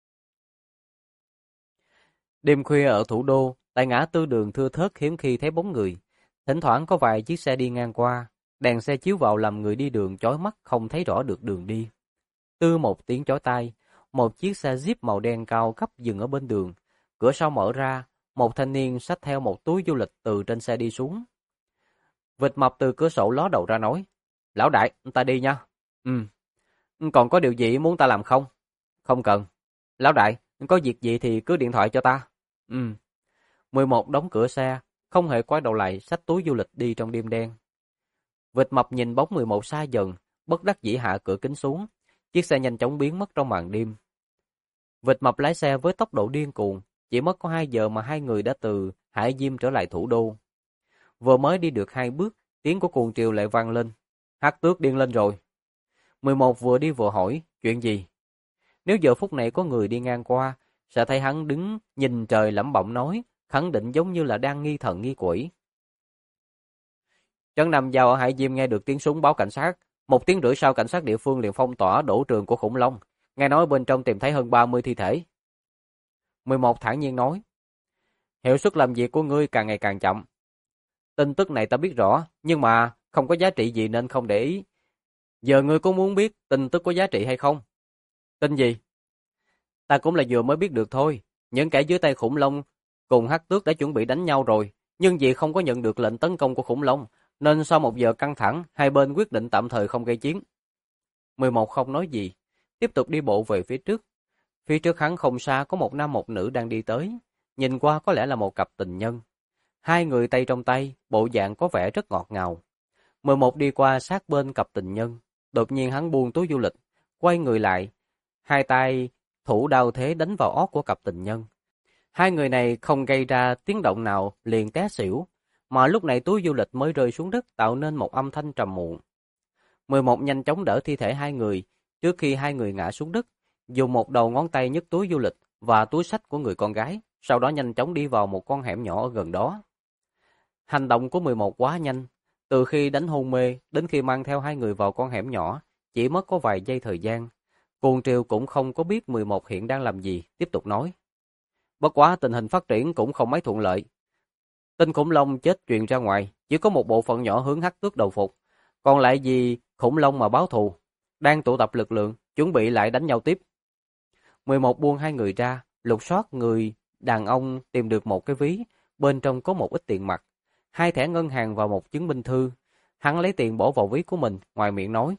Đêm khuya ở thủ đô, tại ngã tư đường thưa thớt hiếm khi thấy bóng người. Thỉnh thoảng có vài chiếc xe đi ngang qua, đèn xe chiếu vào làm người đi đường chói mắt không thấy rõ được đường đi. Tư một tiếng chói tai, một chiếc xe Jeep màu đen cao cấp dừng ở bên đường. Cửa sau mở ra, một thanh niên xách theo một túi du lịch từ trên xe đi xuống. Vịt mập từ cửa sổ ló đầu ra nói, lão đại, ta đi nha. Còn có điều gì muốn ta làm không? Không cần. Lão đại, có việc gì thì cứ điện thoại cho ta. 11 đóng cửa xe, không hề quay đầu lại xách túi du lịch đi trong đêm đen. Vịt mập nhìn bóng 11 xa dần, bất đắc dĩ hạ cửa kính xuống. Chiếc xe nhanh chóng biến mất trong màn đêm. Vịt mập lái xe với tốc độ điên cuồng, chỉ mất có 2 giờ mà hai người đã từ Hải Diêm trở lại thủ đô. Vừa mới đi được 2 bước, tiếng của cuồng triều lại vang lên. Hắc Tước điên lên rồi. 11 vừa đi vừa hỏi, chuyện gì? Nếu giờ phút này có người đi ngang qua, sẽ thấy hắn đứng nhìn trời lẩm bẩm nói, khẳng định giống như là đang nghi thần nghi quỷ. Trấn Nam Giao ở Hải Diêm nghe được tiếng súng báo cảnh sát. 1 tiếng rưỡi sau, cảnh sát địa phương liền phong tỏa đổ trường của khủng long. Nghe nói bên trong tìm thấy hơn 30 thi thể. 11 thản nhiên nói, hiệu suất làm việc của ngươi càng ngày càng chậm. Tin tức này ta biết rõ, nhưng mà không có giá trị gì nên không để ý. Giờ ngươi có muốn biết tin tức có giá trị hay không? Tin gì? Ta cũng là vừa mới biết được thôi. Những kẻ dưới tay khủng long cùng Hắc Tước đã chuẩn bị đánh nhau rồi, nhưng vì không có nhận được lệnh tấn công của khủng long, nên sau 1 giờ căng thẳng, hai bên quyết định tạm thời không gây chiến. 11 không nói gì, tiếp tục đi bộ về phía trước. Phía trước hắn không xa có một nam một nữ đang đi tới, nhìn qua có lẽ là một cặp tình nhân. Hai người tay trong tay, bộ dạng có vẻ rất ngọt ngào. 11 đi qua sát bên cặp tình nhân, đột nhiên hắn buông túi du lịch, quay người lại, hai tay thủ đao thế đánh vào ót của cặp tình nhân. Hai người này không gây ra tiếng động nào liền té xỉu, mà lúc này túi du lịch mới rơi xuống đất tạo nên một âm thanh trầm muộn. 11 nhanh chóng đỡ thi thể hai người, trước khi hai người ngã xuống đất, dùng một đầu ngón tay nhấc túi du lịch và túi xách của người con gái, sau đó nhanh chóng đi vào một con hẻm nhỏ ở gần đó. Hành động của 11 quá nhanh, từ khi đánh hôn mê đến khi mang theo hai người vào con hẻm nhỏ, chỉ mất có vài giây thời gian. Cuồng Triều cũng không có biết 11 hiện đang làm gì, tiếp tục nói. Bất quá tình hình phát triển cũng không mấy thuận lợi. Tin khủng long chết truyền ra ngoài, chỉ có một bộ phận nhỏ hướng Hắc Tước đầu phục, còn lại vì khủng long mà báo thù, đang tụ tập lực lượng, chuẩn bị lại đánh nhau tiếp. 11 buông hai người ra, lục soát người đàn ông tìm được một cái ví, bên trong có một ít tiền mặt, 2 thẻ ngân hàng và một chứng minh thư. Hắn lấy tiền bỏ vào ví của mình, ngoài miệng nói,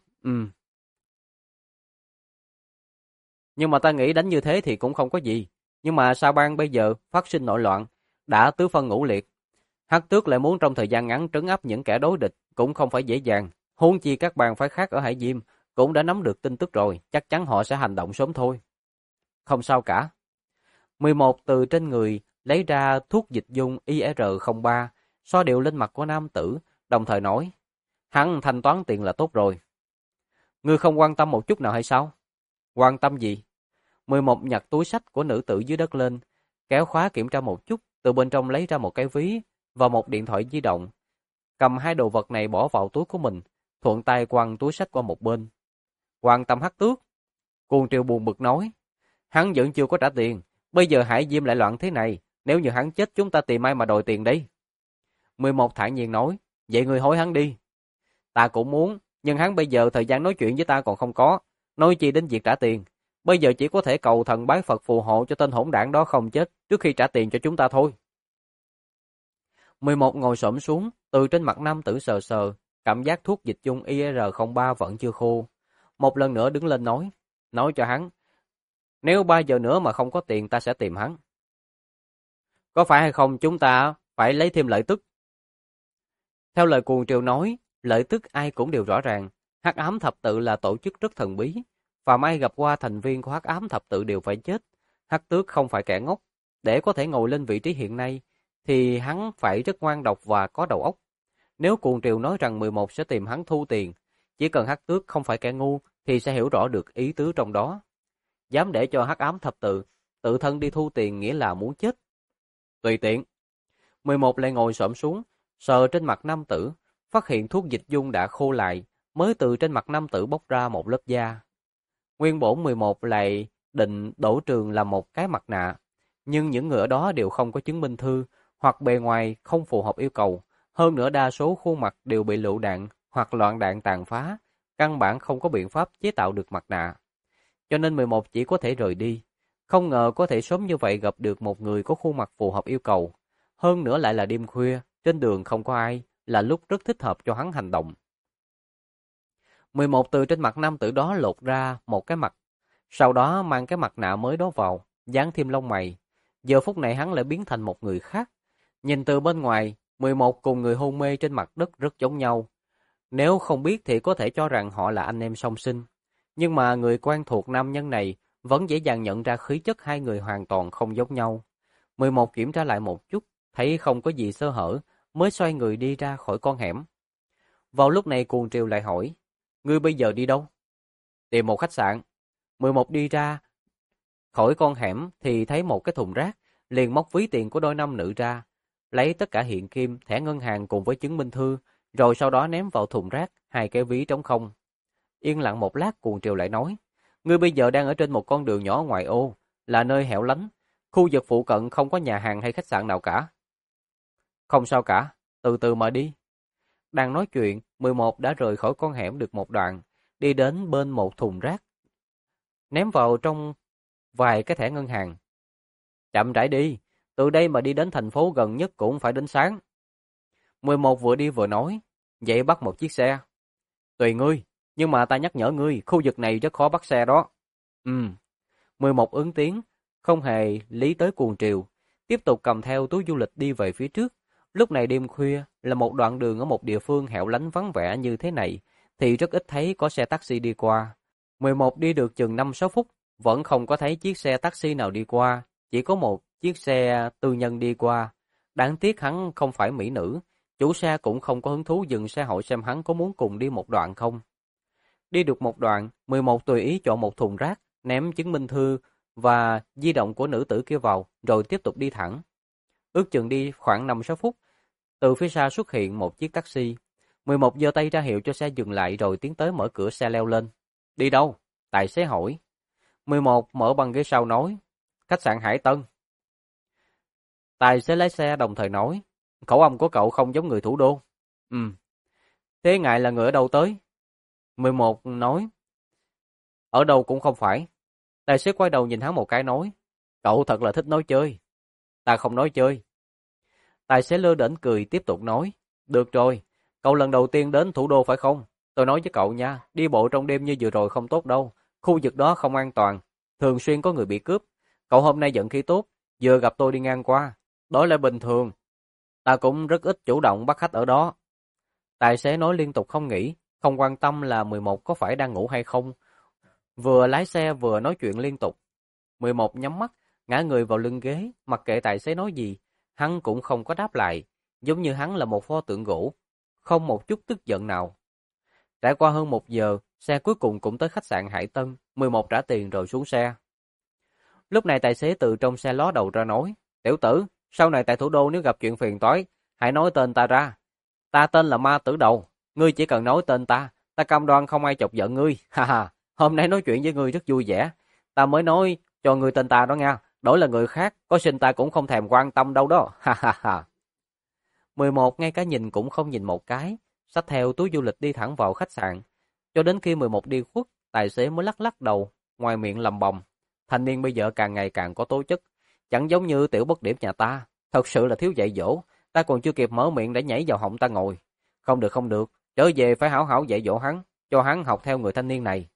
Nhưng mà ta nghĩ đánh như thế thì cũng không có gì. Nhưng mà Sa Bang bây giờ phát sinh nội loạn, đã tứ phân ngũ liệt. Hắc Tước lại muốn trong thời gian ngắn trấn áp những kẻ đối địch cũng không phải dễ dàng. Huống chi các bang phái khác ở Hải Diêm cũng đã nắm được tin tức rồi, chắc chắn họ sẽ hành động sớm thôi. Không sao cả. 11 từ trên người lấy ra thuốc dịch dung IR03, xoa đều lên mặt của nam tử, đồng thời nói, hắn thanh toán tiền là tốt rồi. Ngươi không quan tâm một chút nào hay sao? Quan tâm gì? 11 nhặt túi xách của nữ tử dưới đất lên, kéo khóa kiểm tra một chút, từ bên trong lấy ra một cái ví và một điện thoại di động. Cầm hai đồ vật này bỏ vào túi của mình, thuận tay quăng túi xách qua một bên. Quan tâm Hắc Tước. Cuồng Triều buồn bực nói, hắn vẫn chưa có trả tiền, bây giờ Hải Diêm lại loạn thế này, nếu như hắn chết chúng ta tìm ai mà đòi tiền đây? 11 thản nhiên nói, vậy ngươi hối hắn đi. Ta cũng muốn, nhưng hắn bây giờ thời gian nói chuyện với ta còn không có, nói chi đến việc trả tiền. Bây giờ chỉ có thể cầu thần bái Phật phù hộ cho tên hỗn đảng đó không chết trước khi trả tiền cho chúng ta thôi. 11 ngồi xổm xuống, từ trên mặt nam tử sờ sờ, cảm giác thuốc dịch dung IR03 vẫn chưa khô. Một lần nữa đứng lên nói cho hắn, nếu 3 giờ nữa mà không có tiền ta sẽ tìm hắn. Có phải hay không chúng ta phải lấy thêm lợi tức? Theo lời Cuồng Triều nói, lợi tức ai cũng đều rõ ràng. Hắc Ám Thập Tự là tổ chức rất thần bí, phàm ai gặp qua thành viên của Hắc Ám Thập Tự đều phải chết. Hắc Tước không phải kẻ ngốc, để có thể ngồi lên vị trí hiện nay thì hắn phải rất ngoan độc và có đầu óc. Nếu Cuồng Triều nói rằng 11 sẽ tìm hắn thu tiền, chỉ cần Hắc Tước không phải kẻ ngu thì sẽ hiểu rõ được ý tứ trong đó. Dám để cho Hắc Ám Thập Tự tự thân đi thu tiền nghĩa là muốn chết. Tùy tiện. 11 lại ngồi xổm xuống, sờ trên mặt nam tử, phát hiện thuốc dịch dung đã khô lại, mới từ trên mặt nam tử bốc ra một lớp da. Nguyên bổn 11 lại định đổ trường làm một cái mặt nạ, nhưng những người ở đó đều không có chứng minh thư, hoặc bề ngoài không phù hợp yêu cầu, hơn nữa đa số khuôn mặt đều bị lựu đạn hoặc loạn đạn tàn phá, căn bản không có biện pháp chế tạo được mặt nạ. Cho nên 11 chỉ có thể rời đi. Không ngờ có thể sớm như vậy gặp được một người có khuôn mặt phù hợp yêu cầu. Hơn nữa lại là đêm khuya, trên đường không có ai, là lúc rất thích hợp cho hắn hành động. 11 từ trên mặt nam tử đó lột ra một cái mặt, Sau đó mang cái mặt nạ mới đó vào, dán thêm lông mày. Giờ phút này hắn lại biến thành một người khác. Nhìn từ bên ngoài, 11 cùng người hôn mê trên mặt đất rất giống nhau. Nếu không biết thì có thể cho rằng họ là anh em song sinh. Nhưng mà người quen thuộc nam nhân này vẫn dễ dàng nhận ra khí chất hai người hoàn toàn không giống nhau. 11 kiểm tra lại một chút, thấy không có gì sơ hở, mới xoay người đi ra khỏi con hẻm. Vào lúc này Cuồng Triều lại hỏi, ngươi bây giờ đi đâu? Tìm một khách sạn. 11 đi ra khỏi con hẻm thì thấy một cái thùng rác, liền móc ví tiền của đôi nam nữ ra, lấy tất cả hiện kim, thẻ ngân hàng cùng với chứng minh thư, rồi sau đó ném vào thùng rác, hai cái ví trống không. Yên lặng một lát Cuồng Triều lại nói, ngươi bây giờ đang ở trên một con đường nhỏ ngoài ô, là nơi hẻo lánh, khu vực phụ cận không có nhà hàng hay khách sạn nào cả. Không sao cả, từ từ mà đi. Đang nói chuyện, 11 đã rời khỏi con hẻm được một đoạn, đi đến bên một thùng rác, ném vào trong vài cái thẻ ngân hàng. Chậm rãi đi, từ đây mà đi đến thành phố gần nhất cũng phải đến sáng. 11 vừa đi vừa nói, vậy bắt một chiếc xe. Tùy ngươi, nhưng mà ta nhắc nhở ngươi, khu vực này rất khó bắt xe đó. 11 ứng tiếng, không hề lý tới Cuồng Triều, tiếp tục cầm theo túi du lịch đi về phía trước. Lúc này đêm khuya là một đoạn đường ở một địa phương hẻo lánh vắng vẻ như thế này, thì rất ít thấy có xe taxi đi qua. 11 đi được chừng 5-6 phút, vẫn không có thấy chiếc xe taxi nào đi qua, chỉ có một chiếc xe tư nhân đi qua. Đáng tiếc hắn không phải mỹ nữ, chủ xe cũng không có hứng thú dừng xe hỏi xem hắn có muốn cùng đi một đoạn không. Đi được một đoạn, 11 tùy ý chọn một thùng rác, ném chứng minh thư và di động của nữ tử kia vào, rồi tiếp tục đi thẳng. Ước chừng đi khoảng 5-6 phút, từ phía sau xuất hiện một chiếc taxi. 11 giơ tay ra hiệu cho xe dừng lại rồi tiến tới mở cửa xe leo lên. Đi đâu? Tài xế hỏi. 11 mở băng ghế sau nói, khách sạn Hải Tân. Tài xế lái xe đồng thời nói, khẩu âm của cậu không giống người thủ đô. Thế ngại là người ở đâu tới? 11 nói, ở đâu cũng không phải. Tài xế quay đầu nhìn hắn một cái nói, cậu thật là thích nói chơi. Ta không nói chơi. Tài xế lơ đễnh cười tiếp tục nói, được rồi, cậu lần đầu tiên đến thủ đô phải không? Tôi nói với cậu nha, đi bộ trong đêm như vừa rồi không tốt đâu, khu vực đó không an toàn, thường xuyên có người bị cướp. Cậu hôm nay vận khí tốt, vừa gặp tôi đi ngang qua, đó là bình thường. Ta cũng rất ít chủ động bắt khách ở đó. Tài xế nói liên tục không nghỉ, không quan tâm là 11 có phải đang ngủ hay không. Vừa lái xe vừa nói chuyện liên tục. 11 nhắm mắt, ngã người vào lưng ghế, mặc kệ tài xế nói gì, hắn cũng không có đáp lại, giống như hắn là một pho tượng gỗ, không một chút tức giận nào. Trải qua hơn 1 giờ, xe cuối cùng cũng tới khách sạn Hải Tân, 11 trả tiền rồi xuống xe. Lúc này tài xế từ trong xe ló đầu ra nói, tiểu tử, sau này tại thủ đô nếu gặp chuyện phiền toái, hãy nói tên ta ra. Ta tên là Ma Tử Đầu, ngươi chỉ cần nói tên ta, ta cam đoan không ai chọc giận ngươi. Ha ha, hôm nay nói chuyện với ngươi rất vui vẻ, ta mới nói cho ngươi tên ta đó nha, đổi là người khác, có xin ta cũng không thèm quan tâm đâu đó. Ha ha ha. 11 ngay cả nhìn cũng không nhìn một cái, xách theo túi du lịch đi thẳng vào khách sạn. Cho đến khi 11 đi khuất, tài xế mới lắc lắc đầu, ngoài miệng lầm bầm. Thanh niên bây giờ càng ngày càng có tố chất, chẳng giống như tiểu bất điểm nhà ta, thật sự là thiếu dạy dỗ, ta còn chưa kịp mở miệng đã nhảy vào họng ta ngồi. Không được không được, trở về phải hảo hảo dạy dỗ hắn, cho hắn học theo người thanh niên này.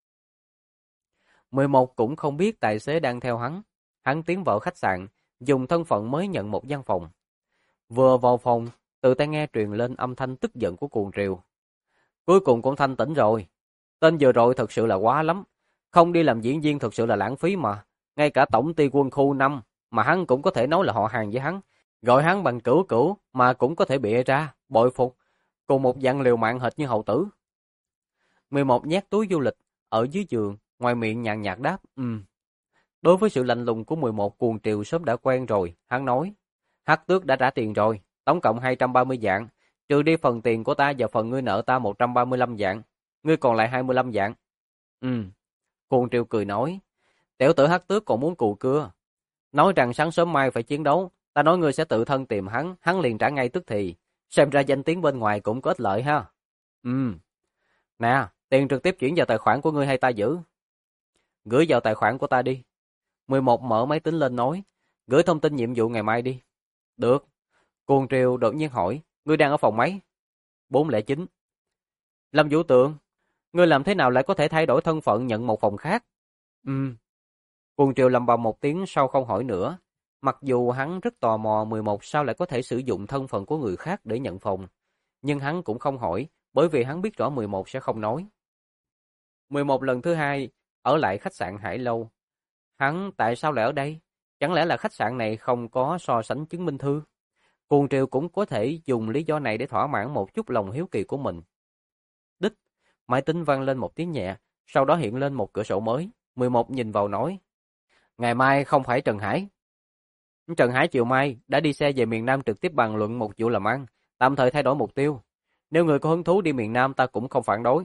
11 cũng không biết tài xế đang theo hắn. Hắn tiến vào khách sạn, dùng thân phận mới nhận một gian phòng. Vừa vào phòng, từ tai nghe truyền lên âm thanh tức giận của Cuồng Triều. Cuối cùng cũng thanh tỉnh rồi. Tên vừa rồi thật sự là quá lắm. Không đi làm diễn viên thật sự là lãng phí mà. Ngay cả tổng ty quân khu 5 mà hắn cũng có thể nói là họ hàng với hắn. Gọi hắn bằng cửu cửu mà cũng có thể bịa ra, bội phục. Cùng một dạng liều mạng hệt như hậu tử. 11 nhét túi du lịch ở dưới giường, ngoài miệng nhàn nhạt đáp, Đối với sự lạnh lùng của 11 Cuồng Triều sớm đã quen rồi, hắn nói, Hắc Tước đã trả tiền rồi, tổng cộng 230 vạn, trừ đi phần tiền của ta và phần ngươi nợ ta 135 vạn, ngươi còn lại 25 vạn. Cuồng Triều cười nói, tiểu tử Hắc Tước còn muốn cù cưa, nói rằng sáng sớm mai phải chiến đấu, ta nói ngươi sẽ tự thân tìm hắn, hắn liền trả ngay tức thì, xem ra danh tiếng bên ngoài cũng có ích lợi ha. Nè, tiền trực tiếp chuyển vào tài khoản của ngươi hay ta giữ? Gửi vào tài khoản của ta đi. 11 mở máy tính lên nói, gửi thông tin nhiệm vụ ngày mai đi. Được. Cuồng Triều đột nhiên hỏi, ngươi đang ở phòng mấy? 409. Lâm Vũ Tượng, ngươi làm thế nào lại có thể thay đổi thân phận nhận một phòng khác? Cuồng Triều lầm bầm một tiếng sau không hỏi nữa. Mặc dù hắn rất tò mò 11 sao lại có thể sử dụng thân phận của người khác để nhận phòng, nhưng hắn cũng không hỏi, bởi vì hắn biết rõ 11 sẽ không nói. 11 lần thứ hai ở lại khách sạn Hải Lâu. Hắn tại sao lại ở đây? Chẳng lẽ là khách sạn này không có so sánh chứng minh thư? Cuồng Triều cũng có thể dùng lý do này để thỏa mãn một chút lòng hiếu kỳ của mình. Đích, máy tính vang lên một tiếng nhẹ, sau đó hiện lên một cửa sổ mới. 11 nhìn vào nói, ngày mai không phải Trần Hải. Trần Hải chiều mai đã đi xe về miền Nam trực tiếp bàn luận một vụ làm ăn, tạm thời thay đổi mục tiêu. Nếu người có hứng thú đi miền Nam ta cũng không phản đối.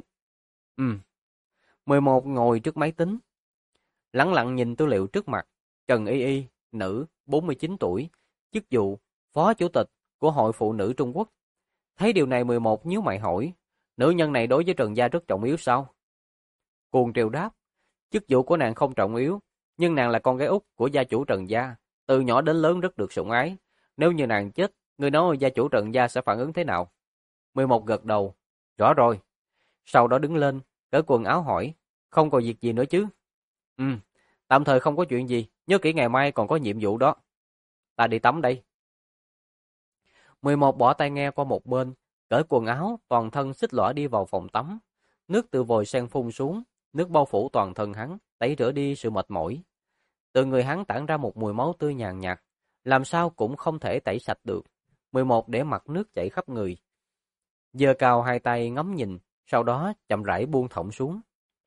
11 ngồi trước máy tính, lẳng lặng nhìn tư liệu trước mặt. Trần Y Y, nữ, 49 tuổi, chức vụ phó chủ tịch của Hội Phụ nữ Trung Quốc. Thấy điều này 11 nhíu mày hỏi, nữ nhân này đối với Trần gia rất trọng yếu sao? Cuồng Triều đáp, chức vụ của nàng không trọng yếu, nhưng nàng là con gái út của gia chủ Trần gia, từ nhỏ đến lớn rất được sủng ái. Nếu như nàng chết, người nói gia chủ Trần gia sẽ phản ứng thế nào? 11 gật đầu, rõ rồi. Sau đó đứng lên, cởi quần áo hỏi, không còn việc gì nữa chứ? Tạm thời không có chuyện gì, nhớ kỹ ngày mai còn có nhiệm vụ đó. Ta đi tắm đây. 11 bỏ tai nghe qua một bên, cởi quần áo, toàn thân xích lõa đi vào phòng tắm. Nước từ vòi sen phun xuống, nước bao phủ toàn thân hắn, tẩy rửa đi sự mệt mỏi. Từ người hắn tản ra một mùi máu tươi nhàn nhạt, làm sao cũng không thể tẩy sạch được. 11 để mặt nước chảy khắp người. Giơ cao hai tay ngắm nhìn, sau đó chậm rãi buông thõng xuống.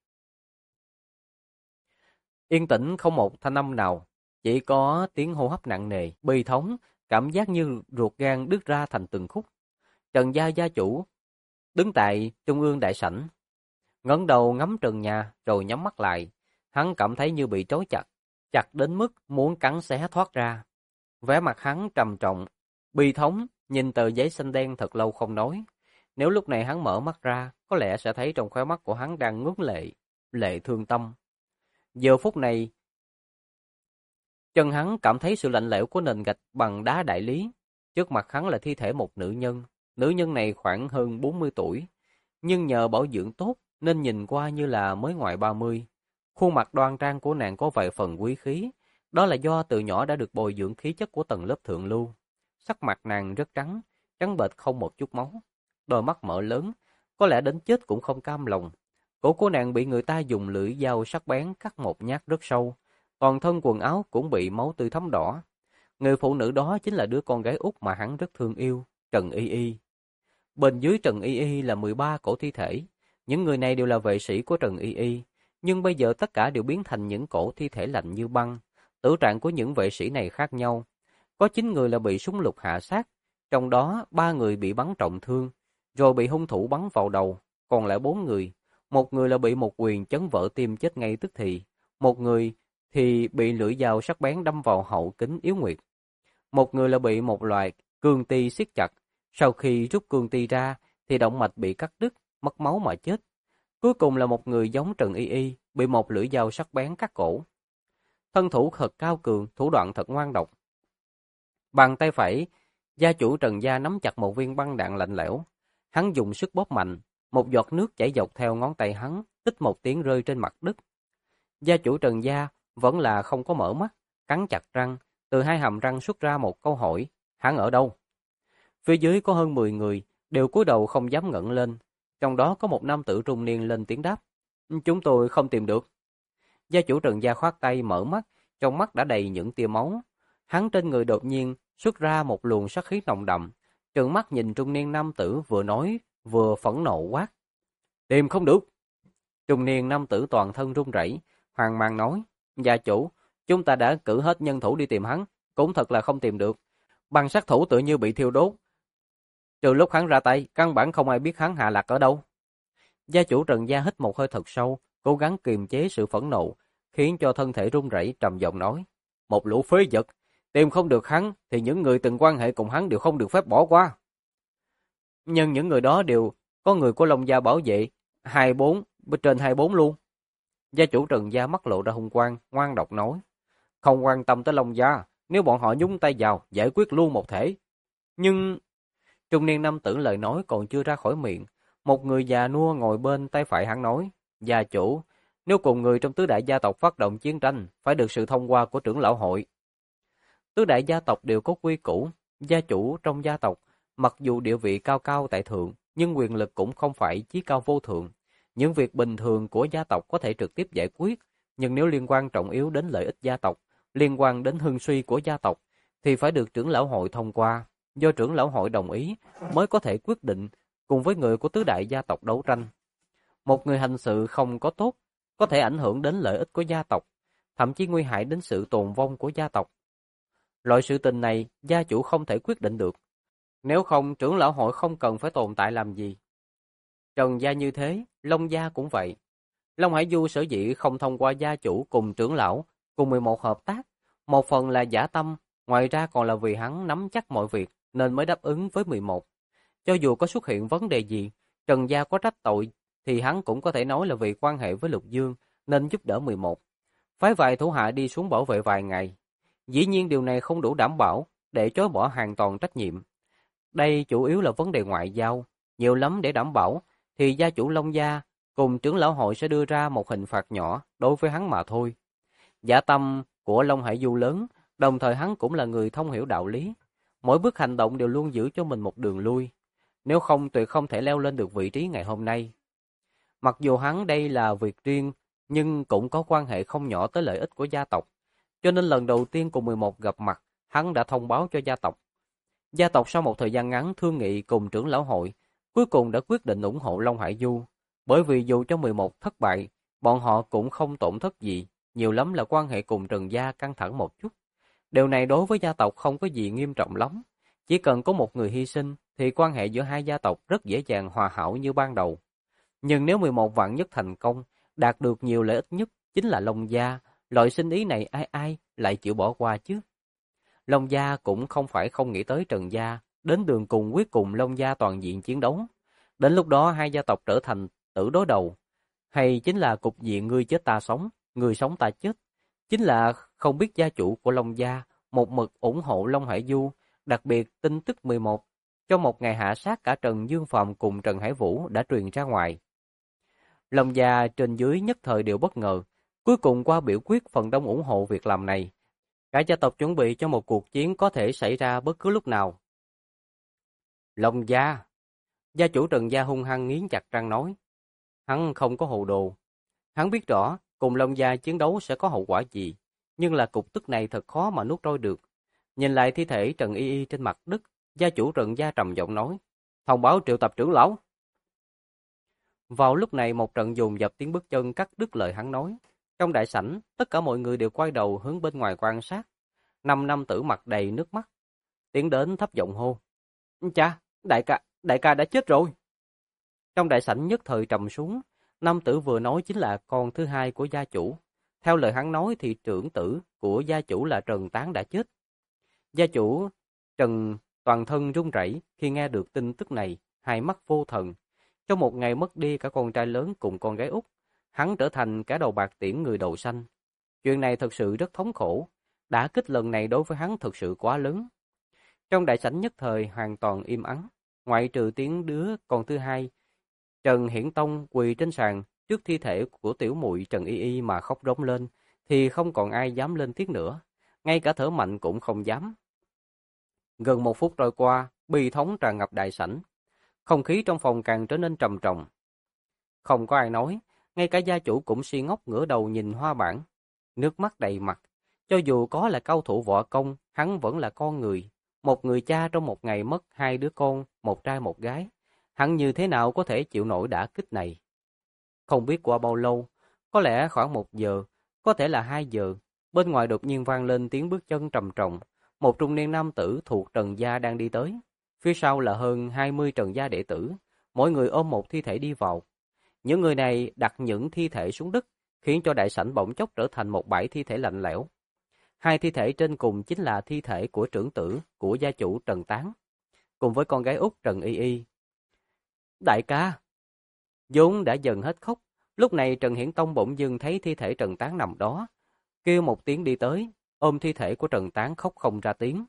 Yên tĩnh không một thanh âm nào, chỉ có tiếng hô hấp nặng nề, bi thống, cảm giác như ruột gan đứt ra thành từng khúc. Trần gia gia chủ đứng tại trung ương đại sảnh, ngẩng đầu ngắm trần nhà rồi nhắm mắt lại. Hắn cảm thấy như bị trói chặt, chặt đến mức muốn cắn xé thoát ra. Vẻ mặt hắn trầm trọng, bi thống, nhìn tờ giấy xanh đen thật lâu không nói. Nếu lúc này hắn mở mắt ra, có lẽ sẽ thấy trong khóe mắt của hắn đang ngước lệ, lệ thương tâm. Giờ phút này, chân hắn cảm thấy sự lạnh lẽo của nền gạch bằng đá đại lý. Trước mặt hắn là thi thể một nữ nhân. Nữ nhân này khoảng hơn 40 tuổi, nhưng nhờ bảo dưỡng tốt nên nhìn qua như là mới ngoài 30. Khuôn mặt đoan trang của nàng có vài phần quý khí, đó là do từ nhỏ đã được bồi dưỡng khí chất của tầng lớp thượng lưu. Sắc mặt nàng rất trắng, trắng bệch không một chút máu, đôi mắt mở lớn, có lẽ đến chết cũng không cam lòng. Cổ của nàng bị người ta dùng lưỡi dao sắc bén cắt một nhát rất sâu, toàn thân quần áo cũng bị máu tươi thấm đỏ. Người phụ nữ đó chính là đứa con gái út mà hắn rất thương yêu, Trần Y Y. Bên dưới Trần Y Y là 13 cổ thi thể, những người này đều là vệ sĩ của Trần Y Y, nhưng bây giờ tất cả đều biến thành những cổ thi thể lạnh như băng. Tử trạng của những vệ sĩ này khác nhau, có 9 người là bị súng lục hạ sát, trong đó 3 người bị bắn trọng thương, rồi bị hung thủ bắn vào đầu, còn lại 4 người. Một người là bị một quyền chấn vỡ tim chết ngay tức thì, một người thì bị lưỡi dao sắc bén đâm vào hậu kính yếu nguyệt. Một người là bị một loại cương ti siết chặt, sau khi rút cương ti ra thì động mạch bị cắt đứt, mất máu mà chết. Cuối cùng là một người giống Trần Y Y, bị một lưỡi dao sắc bén cắt cổ. Thân thủ thật cao cường, thủ đoạn thật ngoan độc. Bàn tay phải, gia chủ Trần gia nắm chặt một viên băng đạn lạnh lẽo. Hắn dùng sức bóp mạnh, một giọt nước chảy dọc theo ngón tay hắn, tích một tiếng rơi trên mặt đất. Gia chủ Trần gia vẫn là không có mở mắt, cắn chặt răng, từ hai hàm răng xuất ra một câu hỏi, hắn ở đâu? Phía dưới có hơn 10 người, đều cúi đầu không dám ngẩng lên. Trong đó có một nam tử trung niên lên tiếng đáp, chúng tôi không tìm được. Gia chủ Trần gia khoát tay mở mắt, trong mắt đã đầy những tia máu. Hắn trên người đột nhiên xuất ra một luồng sát khí nồng đậm, trợn mắt nhìn trung niên nam tử vừa nói vừa phẫn nộ quát. Tìm không được. Trung niên nam tử toàn thân run rẩy, hoang mang nói, gia chủ, chúng ta đã cử hết nhân thủ đi tìm hắn, cũng thật là không tìm được. Băng sát thủ tự như bị thiêu đốt. Trừ lúc hắn ra tay, căn bản không ai biết hắn hạ lạc ở đâu. Gia chủ Trần gia hít một hơi thật sâu, cố gắng kiềm chế sự phẫn nộ, khiến cho thân thể run rẩy, trầm giọng nói, một lũ phế vật, tìm không được hắn thì những người từng quan hệ cùng hắn đều không được phép bỏ qua. Nhưng những người đó đều có người của Long gia bảo vệ, 24 trên 24 luôn. Gia chủ Trần gia mắt lộ ra hung quang, ngoan độc nói, không quan tâm tới Long gia, nếu bọn họ nhúng tay vào, giải quyết luôn một thể. Nhưng trung niên nam tử lời nói còn chưa ra khỏi miệng, một người già nua ngồi bên tay phải hắn nói, gia chủ, Nếu cùng người trong tứ đại gia tộc phát động chiến tranh, phải được sự thông qua của trưởng lão hội. Tứ đại gia tộc đều có quy củ, gia chủ trong gia tộc, mặc dù địa vị cao cao tại thượng, nhưng quyền lực cũng không phải chí cao vô thượng. Những việc bình thường của gia tộc có thể trực tiếp giải quyết, nhưng nếu liên quan trọng yếu đến lợi ích gia tộc, liên quan đến hưng suy của gia tộc, thì phải được trưởng lão hội thông qua. Do trưởng lão hội đồng ý, mới có thể quyết định cùng với người của tứ đại gia tộc đấu tranh. Một người hành sự không có tốt, có thể ảnh hưởng đến lợi ích của gia tộc, thậm chí nguy hại đến sự tồn vong của gia tộc. Loại sự tình này, gia chủ không thể quyết định được. Nếu không, trưởng lão hội không cần phải tồn tại làm gì. Trần gia như thế, Long gia cũng vậy. Long Hải Du sở dĩ không thông qua gia chủ cùng trưởng lão, cùng 11 hợp tác. Một phần là giả tâm, ngoài ra còn là vì hắn nắm chắc mọi việc, nên mới đáp ứng với 11. Cho dù có xuất hiện vấn đề gì, Trần gia có trách tội, thì hắn cũng có thể nói là vì quan hệ với Lục Dương, nên giúp đỡ 11. Phái vài thủ hạ đi xuống bảo vệ vài ngày. Dĩ nhiên điều này không đủ đảm bảo, để chối bỏ hoàn toàn trách nhiệm. Đây chủ yếu là vấn đề ngoại giao, nhiều lắm để đảm bảo, thì gia chủ Long gia cùng trưởng lão hội sẽ đưa ra một hình phạt nhỏ đối với hắn mà thôi. Dã tâm của Long Hải Du lớn, đồng thời hắn cũng là người thông hiểu đạo lý. Mỗi bước hành động đều luôn giữ cho mình một đường lui. Nếu không tuyệt không thể leo lên được vị trí ngày hôm nay. Mặc dù hắn đây là việc riêng, nhưng cũng có quan hệ không nhỏ tới lợi ích của gia tộc. Cho nên lần đầu tiên cùng 11 gặp mặt, hắn đã thông báo cho gia tộc. Gia tộc sau một thời gian ngắn thương nghị cùng trưởng lão hội, cuối cùng đã quyết định ủng hộ Long Hải Du. Bởi vì dù cho 11 thất bại, bọn họ cũng không tổn thất gì, nhiều lắm là quan hệ cùng Trần gia căng thẳng một chút. Điều này đối với gia tộc không có gì nghiêm trọng lắm. Chỉ cần có một người hy sinh, thì quan hệ giữa hai gia tộc rất dễ dàng hòa hảo như ban đầu. Nhưng nếu 11 vạn nhất thành công, đạt được nhiều lợi ích nhất chính là Long gia, loại sinh ý này ai ai lại chịu bỏ qua chứ. Long gia cũng không phải không nghĩ tới Trần gia, đến đường cùng quyết cùng Long gia toàn diện chiến đấu. Đến lúc đó hai gia tộc trở thành tử đối đầu, hay chính là cục diện ngươi chết ta sống, người sống ta chết. Chính là không biết gia chủ của Long gia một mực ủng hộ Long Hải Du, đặc biệt tin tức 11 cho một ngày hạ sát cả Trần Dương Phàm cùng Trần Hải Vũ đã truyền ra ngoài. Long gia trên dưới nhất thời đều bất ngờ, cuối cùng qua biểu quyết phần đông ủng hộ việc làm này. Cả gia tộc chuẩn bị cho một cuộc chiến có thể xảy ra bất cứ lúc nào. Long gia, gia chủ Trần gia hung hăng nghiến chặt răng nói. Hắn không có hồ đồ. Hắn biết rõ cùng Long gia chiến đấu sẽ có hậu quả gì, nhưng là cục tức này thật khó mà nuốt trôi được. Nhìn lại thi thể Trần Y Y trên mặt đất, gia chủ Trần gia trầm giọng nói, thông báo triệu tập trưởng lão. Vào lúc này một trận dồn dập tiếng bước chân cắt đứt lời hắn nói. Trong đại sảnh, tất cả mọi người đều quay đầu hướng bên ngoài quan sát. Năm nam tử mặt đầy nước mắt, tiến đến thấp giọng hô. Cha, đại ca đã chết rồi. Trong đại sảnh nhất thời trầm xuống, nam tử vừa nói chính là con thứ hai của gia chủ. Theo lời hắn nói thì trưởng tử của gia chủ là Trần Tán đã chết. Gia chủ Trần toàn thân run rẩy khi nghe được tin tức này, hai mắt vô thần. Trong một ngày mất đi cả con trai lớn cùng con gái út, hắn trở thành cả đầu bạc tiễn người đầu xanh. Chuyện này thật sự rất thống khổ, đả kích lần này đối với hắn thật sự quá lớn. Trong đại sảnh nhất thời hoàn toàn im ắng, ngoại trừ tiếng đứa con thứ hai, Trần Hiển Tông quỳ trên sàn trước thi thể của tiểu muội Trần Y Y mà khóc rống lên, thì không còn ai dám lên tiếng nữa, ngay cả thở mạnh cũng không dám. Gần một phút trôi qua, bi thống tràn ngập đại sảnh, không khí trong phòng càng trở nên trầm trọng. Không có ai nói, ngay cả gia chủ cũng si ngốc ngửa đầu nhìn hoa bản, nước mắt đầy mặt. Cho dù có là cao thủ võ công, hắn vẫn là con người. Một người cha trong một ngày mất hai đứa con, một trai một gái. Hắn như thế nào có thể chịu nổi đả kích này? Không biết qua bao lâu, có lẽ khoảng 1 giờ, có thể là 2 giờ. Bên ngoài đột nhiên vang lên tiếng bước chân trầm trọng. Một trung niên nam tử thuộc Trần gia đang đi tới. Phía sau là hơn 20 Trần gia đệ tử, mỗi người ôm một thi thể đi vào. Những người này đặt những thi thể xuống đất, khiến cho đại sảnh bỗng chốc trở thành một bãi thi thể lạnh lẽo. Hai thi thể trên cùng chính là thi thể của trưởng tử của gia chủ Trần Tán, cùng với con gái út Trần Y Y. Đại ca! vốn đã dần hết khóc, lúc này Trần Hiển Tông bỗng dưng thấy thi thể Trần Tán nằm đó, kêu một tiếng đi tới, ôm thi thể của Trần Tán khóc không ra tiếng.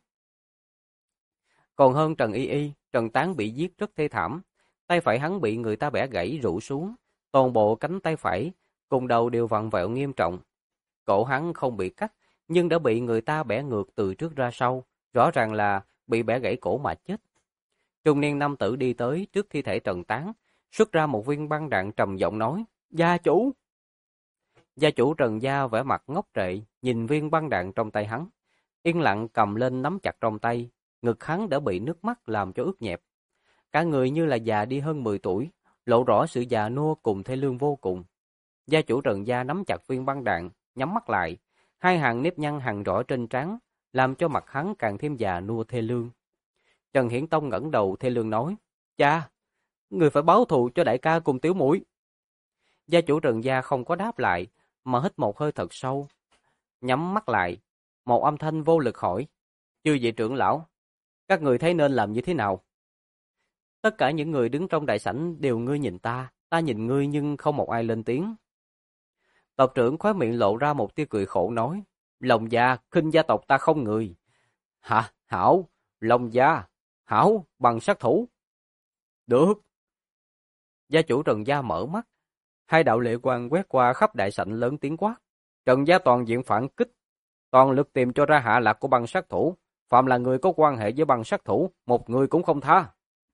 Còn hơn Trần Y Y, Trần Tán bị giết rất thê thảm, tay phải hắn bị người ta bẻ gãy rũ xuống, toàn bộ cánh tay phải cùng đầu đều vặn vẹo nghiêm trọng. Cổ hắn không bị cắt, nhưng đã bị người ta bẻ ngược từ trước ra sau, rõ ràng là bị bẻ gãy cổ mà chết. Trung niên nam tử đi tới trước thi thể Trần Tán, xuất ra một viên băng đạn trầm giọng nói, gia chủ. Gia chủ Trần Gia vẻ mặt ngốc trệ, nhìn viên băng đạn trong tay hắn, yên lặng cầm lên nắm chặt trong tay, ngực hắn đã bị nước mắt làm cho ướt nhẹp. Cả người như là già đi hơn 10 tuổi, lộ rõ sự già nua cùng thê lương vô cùng. Gia chủ Trần Gia nắm chặt viên băng đạn, nhắm mắt lại, hai hàng nếp nhăn hằn rõ trên trán, làm cho mặt hắn càng thêm già nua thê lương. Trần Hiển Tông ngẩng đầu thê lương nói, cha, người phải báo thù cho đại ca cùng tiểu muội. Gia chủ Trần Gia không có đáp lại, mà hít một hơi thật sâu, nhắm mắt lại, một âm thanh vô lực hỏi, chư vị trưởng lão, các người thấy nên làm như thế nào? Tất cả những người đứng trong đại sảnh đều ngươi nhìn ta nhìn ngươi nhưng không một ai lên tiếng. Tộc trưởng khóe miệng lộ ra một tia cười khổ nói, Long gia khinh gia tộc ta không người. Hả? Hảo? Long gia? Hảo? Bằng sát thủ? Được. Gia chủ Trần Gia mở mắt, hai đạo lệ quang quét qua khắp đại sảnh lớn tiếng quát. Trần Gia toàn diện phản kích, toàn lực tìm cho ra hạ lạc của băng sát thủ. Phạm là người có quan hệ với băng sát thủ, một người cũng không tha.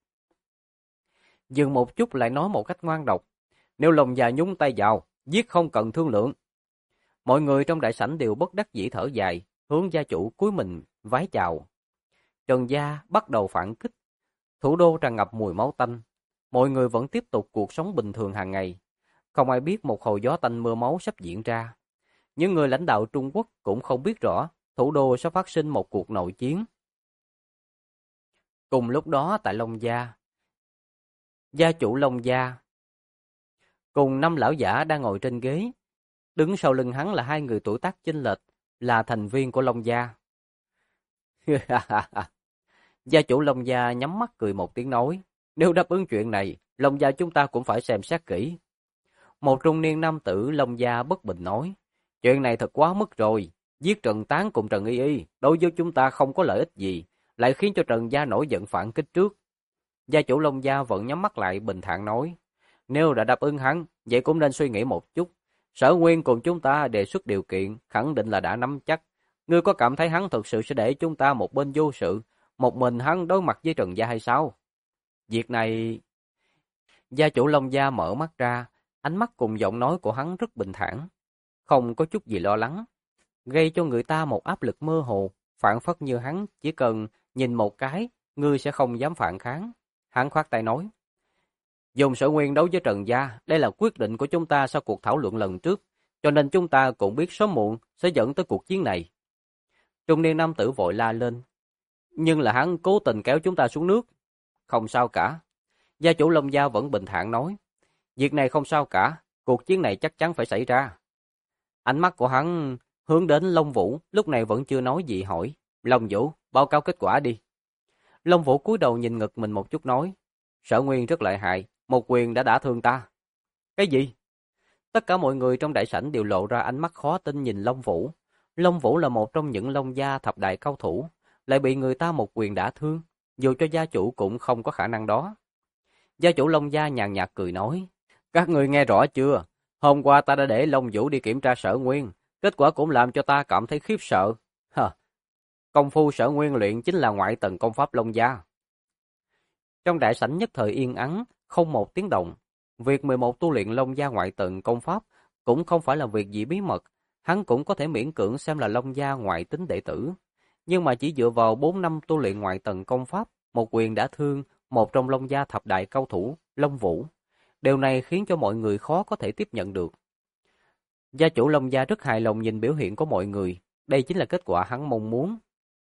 Dừng một chút lại nói một cách ngoan độc. Nếu Long gia nhúng tay vào, giết không cần thương lượng. Mọi người trong đại sảnh đều bất đắc dĩ thở dài, hướng gia chủ cúi mình vái chào. Trần Gia bắt đầu phản kích. Thủ đô tràn ngập mùi máu tanh. Mọi người vẫn tiếp tục cuộc sống bình thường hàng ngày. Không ai biết một hồi gió tanh mưa máu sắp diễn ra. Những người lãnh đạo Trung Quốc cũng không biết rõ thủ đô sẽ phát sinh một cuộc nội chiến. Cùng lúc đó tại Long Gia, gia chủ Long Gia cùng 5 lão giả đang ngồi trên ghế. Đứng sau lưng hắn là 2 người tuổi tác chênh lệch, là thành viên của Long Gia. Gia chủ Long Gia nhắm mắt cười một tiếng nói, nếu đáp ứng chuyện này, Long Gia chúng ta cũng phải xem xét kỹ. Một trung niên nam tử Long Gia bất bình nói, chuyện này thật quá mức rồi, giết Trần Tán cùng Trần Y Y, đối với chúng ta không có lợi ích gì, lại khiến cho Trần Gia nổi giận phản kích trước. Gia chủ Long Gia vẫn nhắm mắt lại bình thản nói, nếu đã đáp ứng hắn, vậy cũng nên suy nghĩ một chút. Sở Nguyên cùng chúng ta đề xuất điều kiện, khẳng định là đã nắm chắc. Ngươi có cảm thấy hắn thực sự sẽ để chúng ta một bên vô sự, một mình hắn đối mặt với Trần Gia hay sao? Việc này... Gia chủ Long Gia mở mắt ra, ánh mắt cùng giọng nói của hắn rất bình thản, không có chút gì lo lắng, gây cho người ta một áp lực mơ hồ, phản phất như hắn chỉ cần nhìn một cái, ngươi sẽ không dám phản kháng. Hắn khoát tay nói, dùng Sở Nguyên đấu với Trần Gia, đây là quyết định của chúng ta sau cuộc thảo luận lần trước, cho nên chúng ta cũng biết sớm muộn sẽ dẫn tới cuộc chiến này. Trung niên nam tử vội la lên, nhưng là hắn cố tình kéo chúng ta xuống nước. Không sao cả. Gia chủ Long Gia vẫn bình thản nói, việc này không sao cả, cuộc chiến này chắc chắn phải xảy ra. Ánh mắt của hắn hướng đến Long Vũ, lúc này vẫn chưa nói gì hỏi, Long Vũ, báo cáo kết quả đi. Long Vũ cúi đầu nhìn ngực mình một chút nói, Sở Nguyên rất lợi hại, một quyền đã đả thương ta. Cái gì? Tất cả mọi người trong đại sảnh đều lộ ra ánh mắt khó tin nhìn Long Vũ. Long Vũ là một trong những Long Gia thập đại cao thủ, lại bị người ta một quyền đả thương, dù cho gia chủ cũng không có khả năng đó. Gia chủ Long Gia nhàn nhạt cười nói, các người nghe rõ chưa? Hôm qua ta đã để Long Vũ đi kiểm tra Sở Nguyên, kết quả cũng làm cho ta cảm thấy khiếp sợ. Công phu Sở Nguyên luyện chính là ngoại tầng công pháp Long Gia. Trong đại sảnh nhất thời yên ắng, không một tiếng động. Việc 11 tu luyện Long Gia ngoại tầng công pháp cũng không phải là việc gì bí mật, hắn cũng có thể miễn cưỡng xem là Long Gia ngoại tính đệ tử. Nhưng mà chỉ dựa vào 4 năm tu luyện ngoại tầng công pháp, một quyền đã thương một trong Long Gia thập đại cao thủ, Long Vũ. Điều này khiến cho mọi người khó có thể tiếp nhận được. Gia chủ Long Gia rất hài lòng nhìn biểu hiện của mọi người, đây chính là kết quả hắn mong muốn.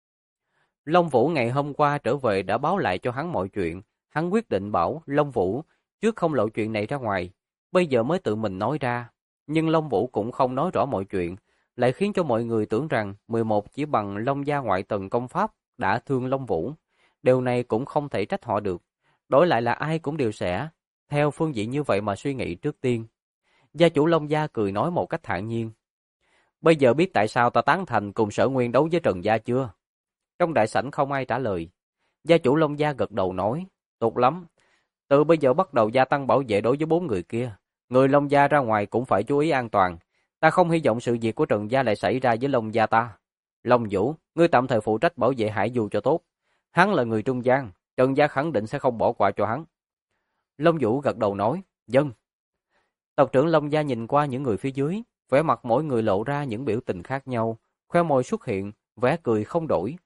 Long Vũ ngày hôm qua trở về đã báo lại cho hắn mọi chuyện, hắn quyết định bảo Long Vũ trước không lộ chuyện này ra ngoài, bây giờ mới tự mình nói ra. Nhưng Long Vũ cũng không nói rõ mọi chuyện, lại khiến cho mọi người tưởng rằng 11 chỉ bằng Long Gia ngoại tầng công pháp đã thương Long Vũ. Điều này cũng không thể trách họ được, đổi lại là ai cũng đều sẽ theo phương diện như vậy mà suy nghĩ trước tiên. Gia chủ Long Gia cười nói một cách thản nhiên, bây giờ biết tại sao ta tán thành cùng Sở Nguyên đấu với Trần Gia chưa? Trong đại sảnh không ai trả lời. Gia chủ Long Gia gật đầu nói, tốt lắm, từ bây giờ bắt đầu gia tăng bảo vệ đối với 4 người kia. Người Long gia ra ngoài cũng phải chú ý an toàn. Ta không hy vọng sự việc của Trần gia lại xảy ra với Long gia ta. Long Vũ, ngươi tạm thời phụ trách bảo vệ Hải Du cho tốt. Hắn là người trung gian, Trần gia khẳng định sẽ không bỏ qua cho hắn. Long Vũ gật đầu nói, "Vâng." Tộc trưởng Long gia nhìn qua những người phía dưới, vẻ mặt mỗi người lộ ra những biểu tình khác nhau, khóe môi xuất hiện vẻ cười không đổi.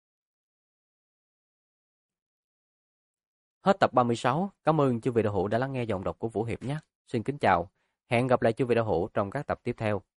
Hết tập 36. Cảm ơn chư vị đạo hữu đã lắng nghe giọng đọc của Vũ Hiệp nhé. Xin kính chào. Hẹn gặp lại chư vị đạo hữu trong các tập tiếp theo.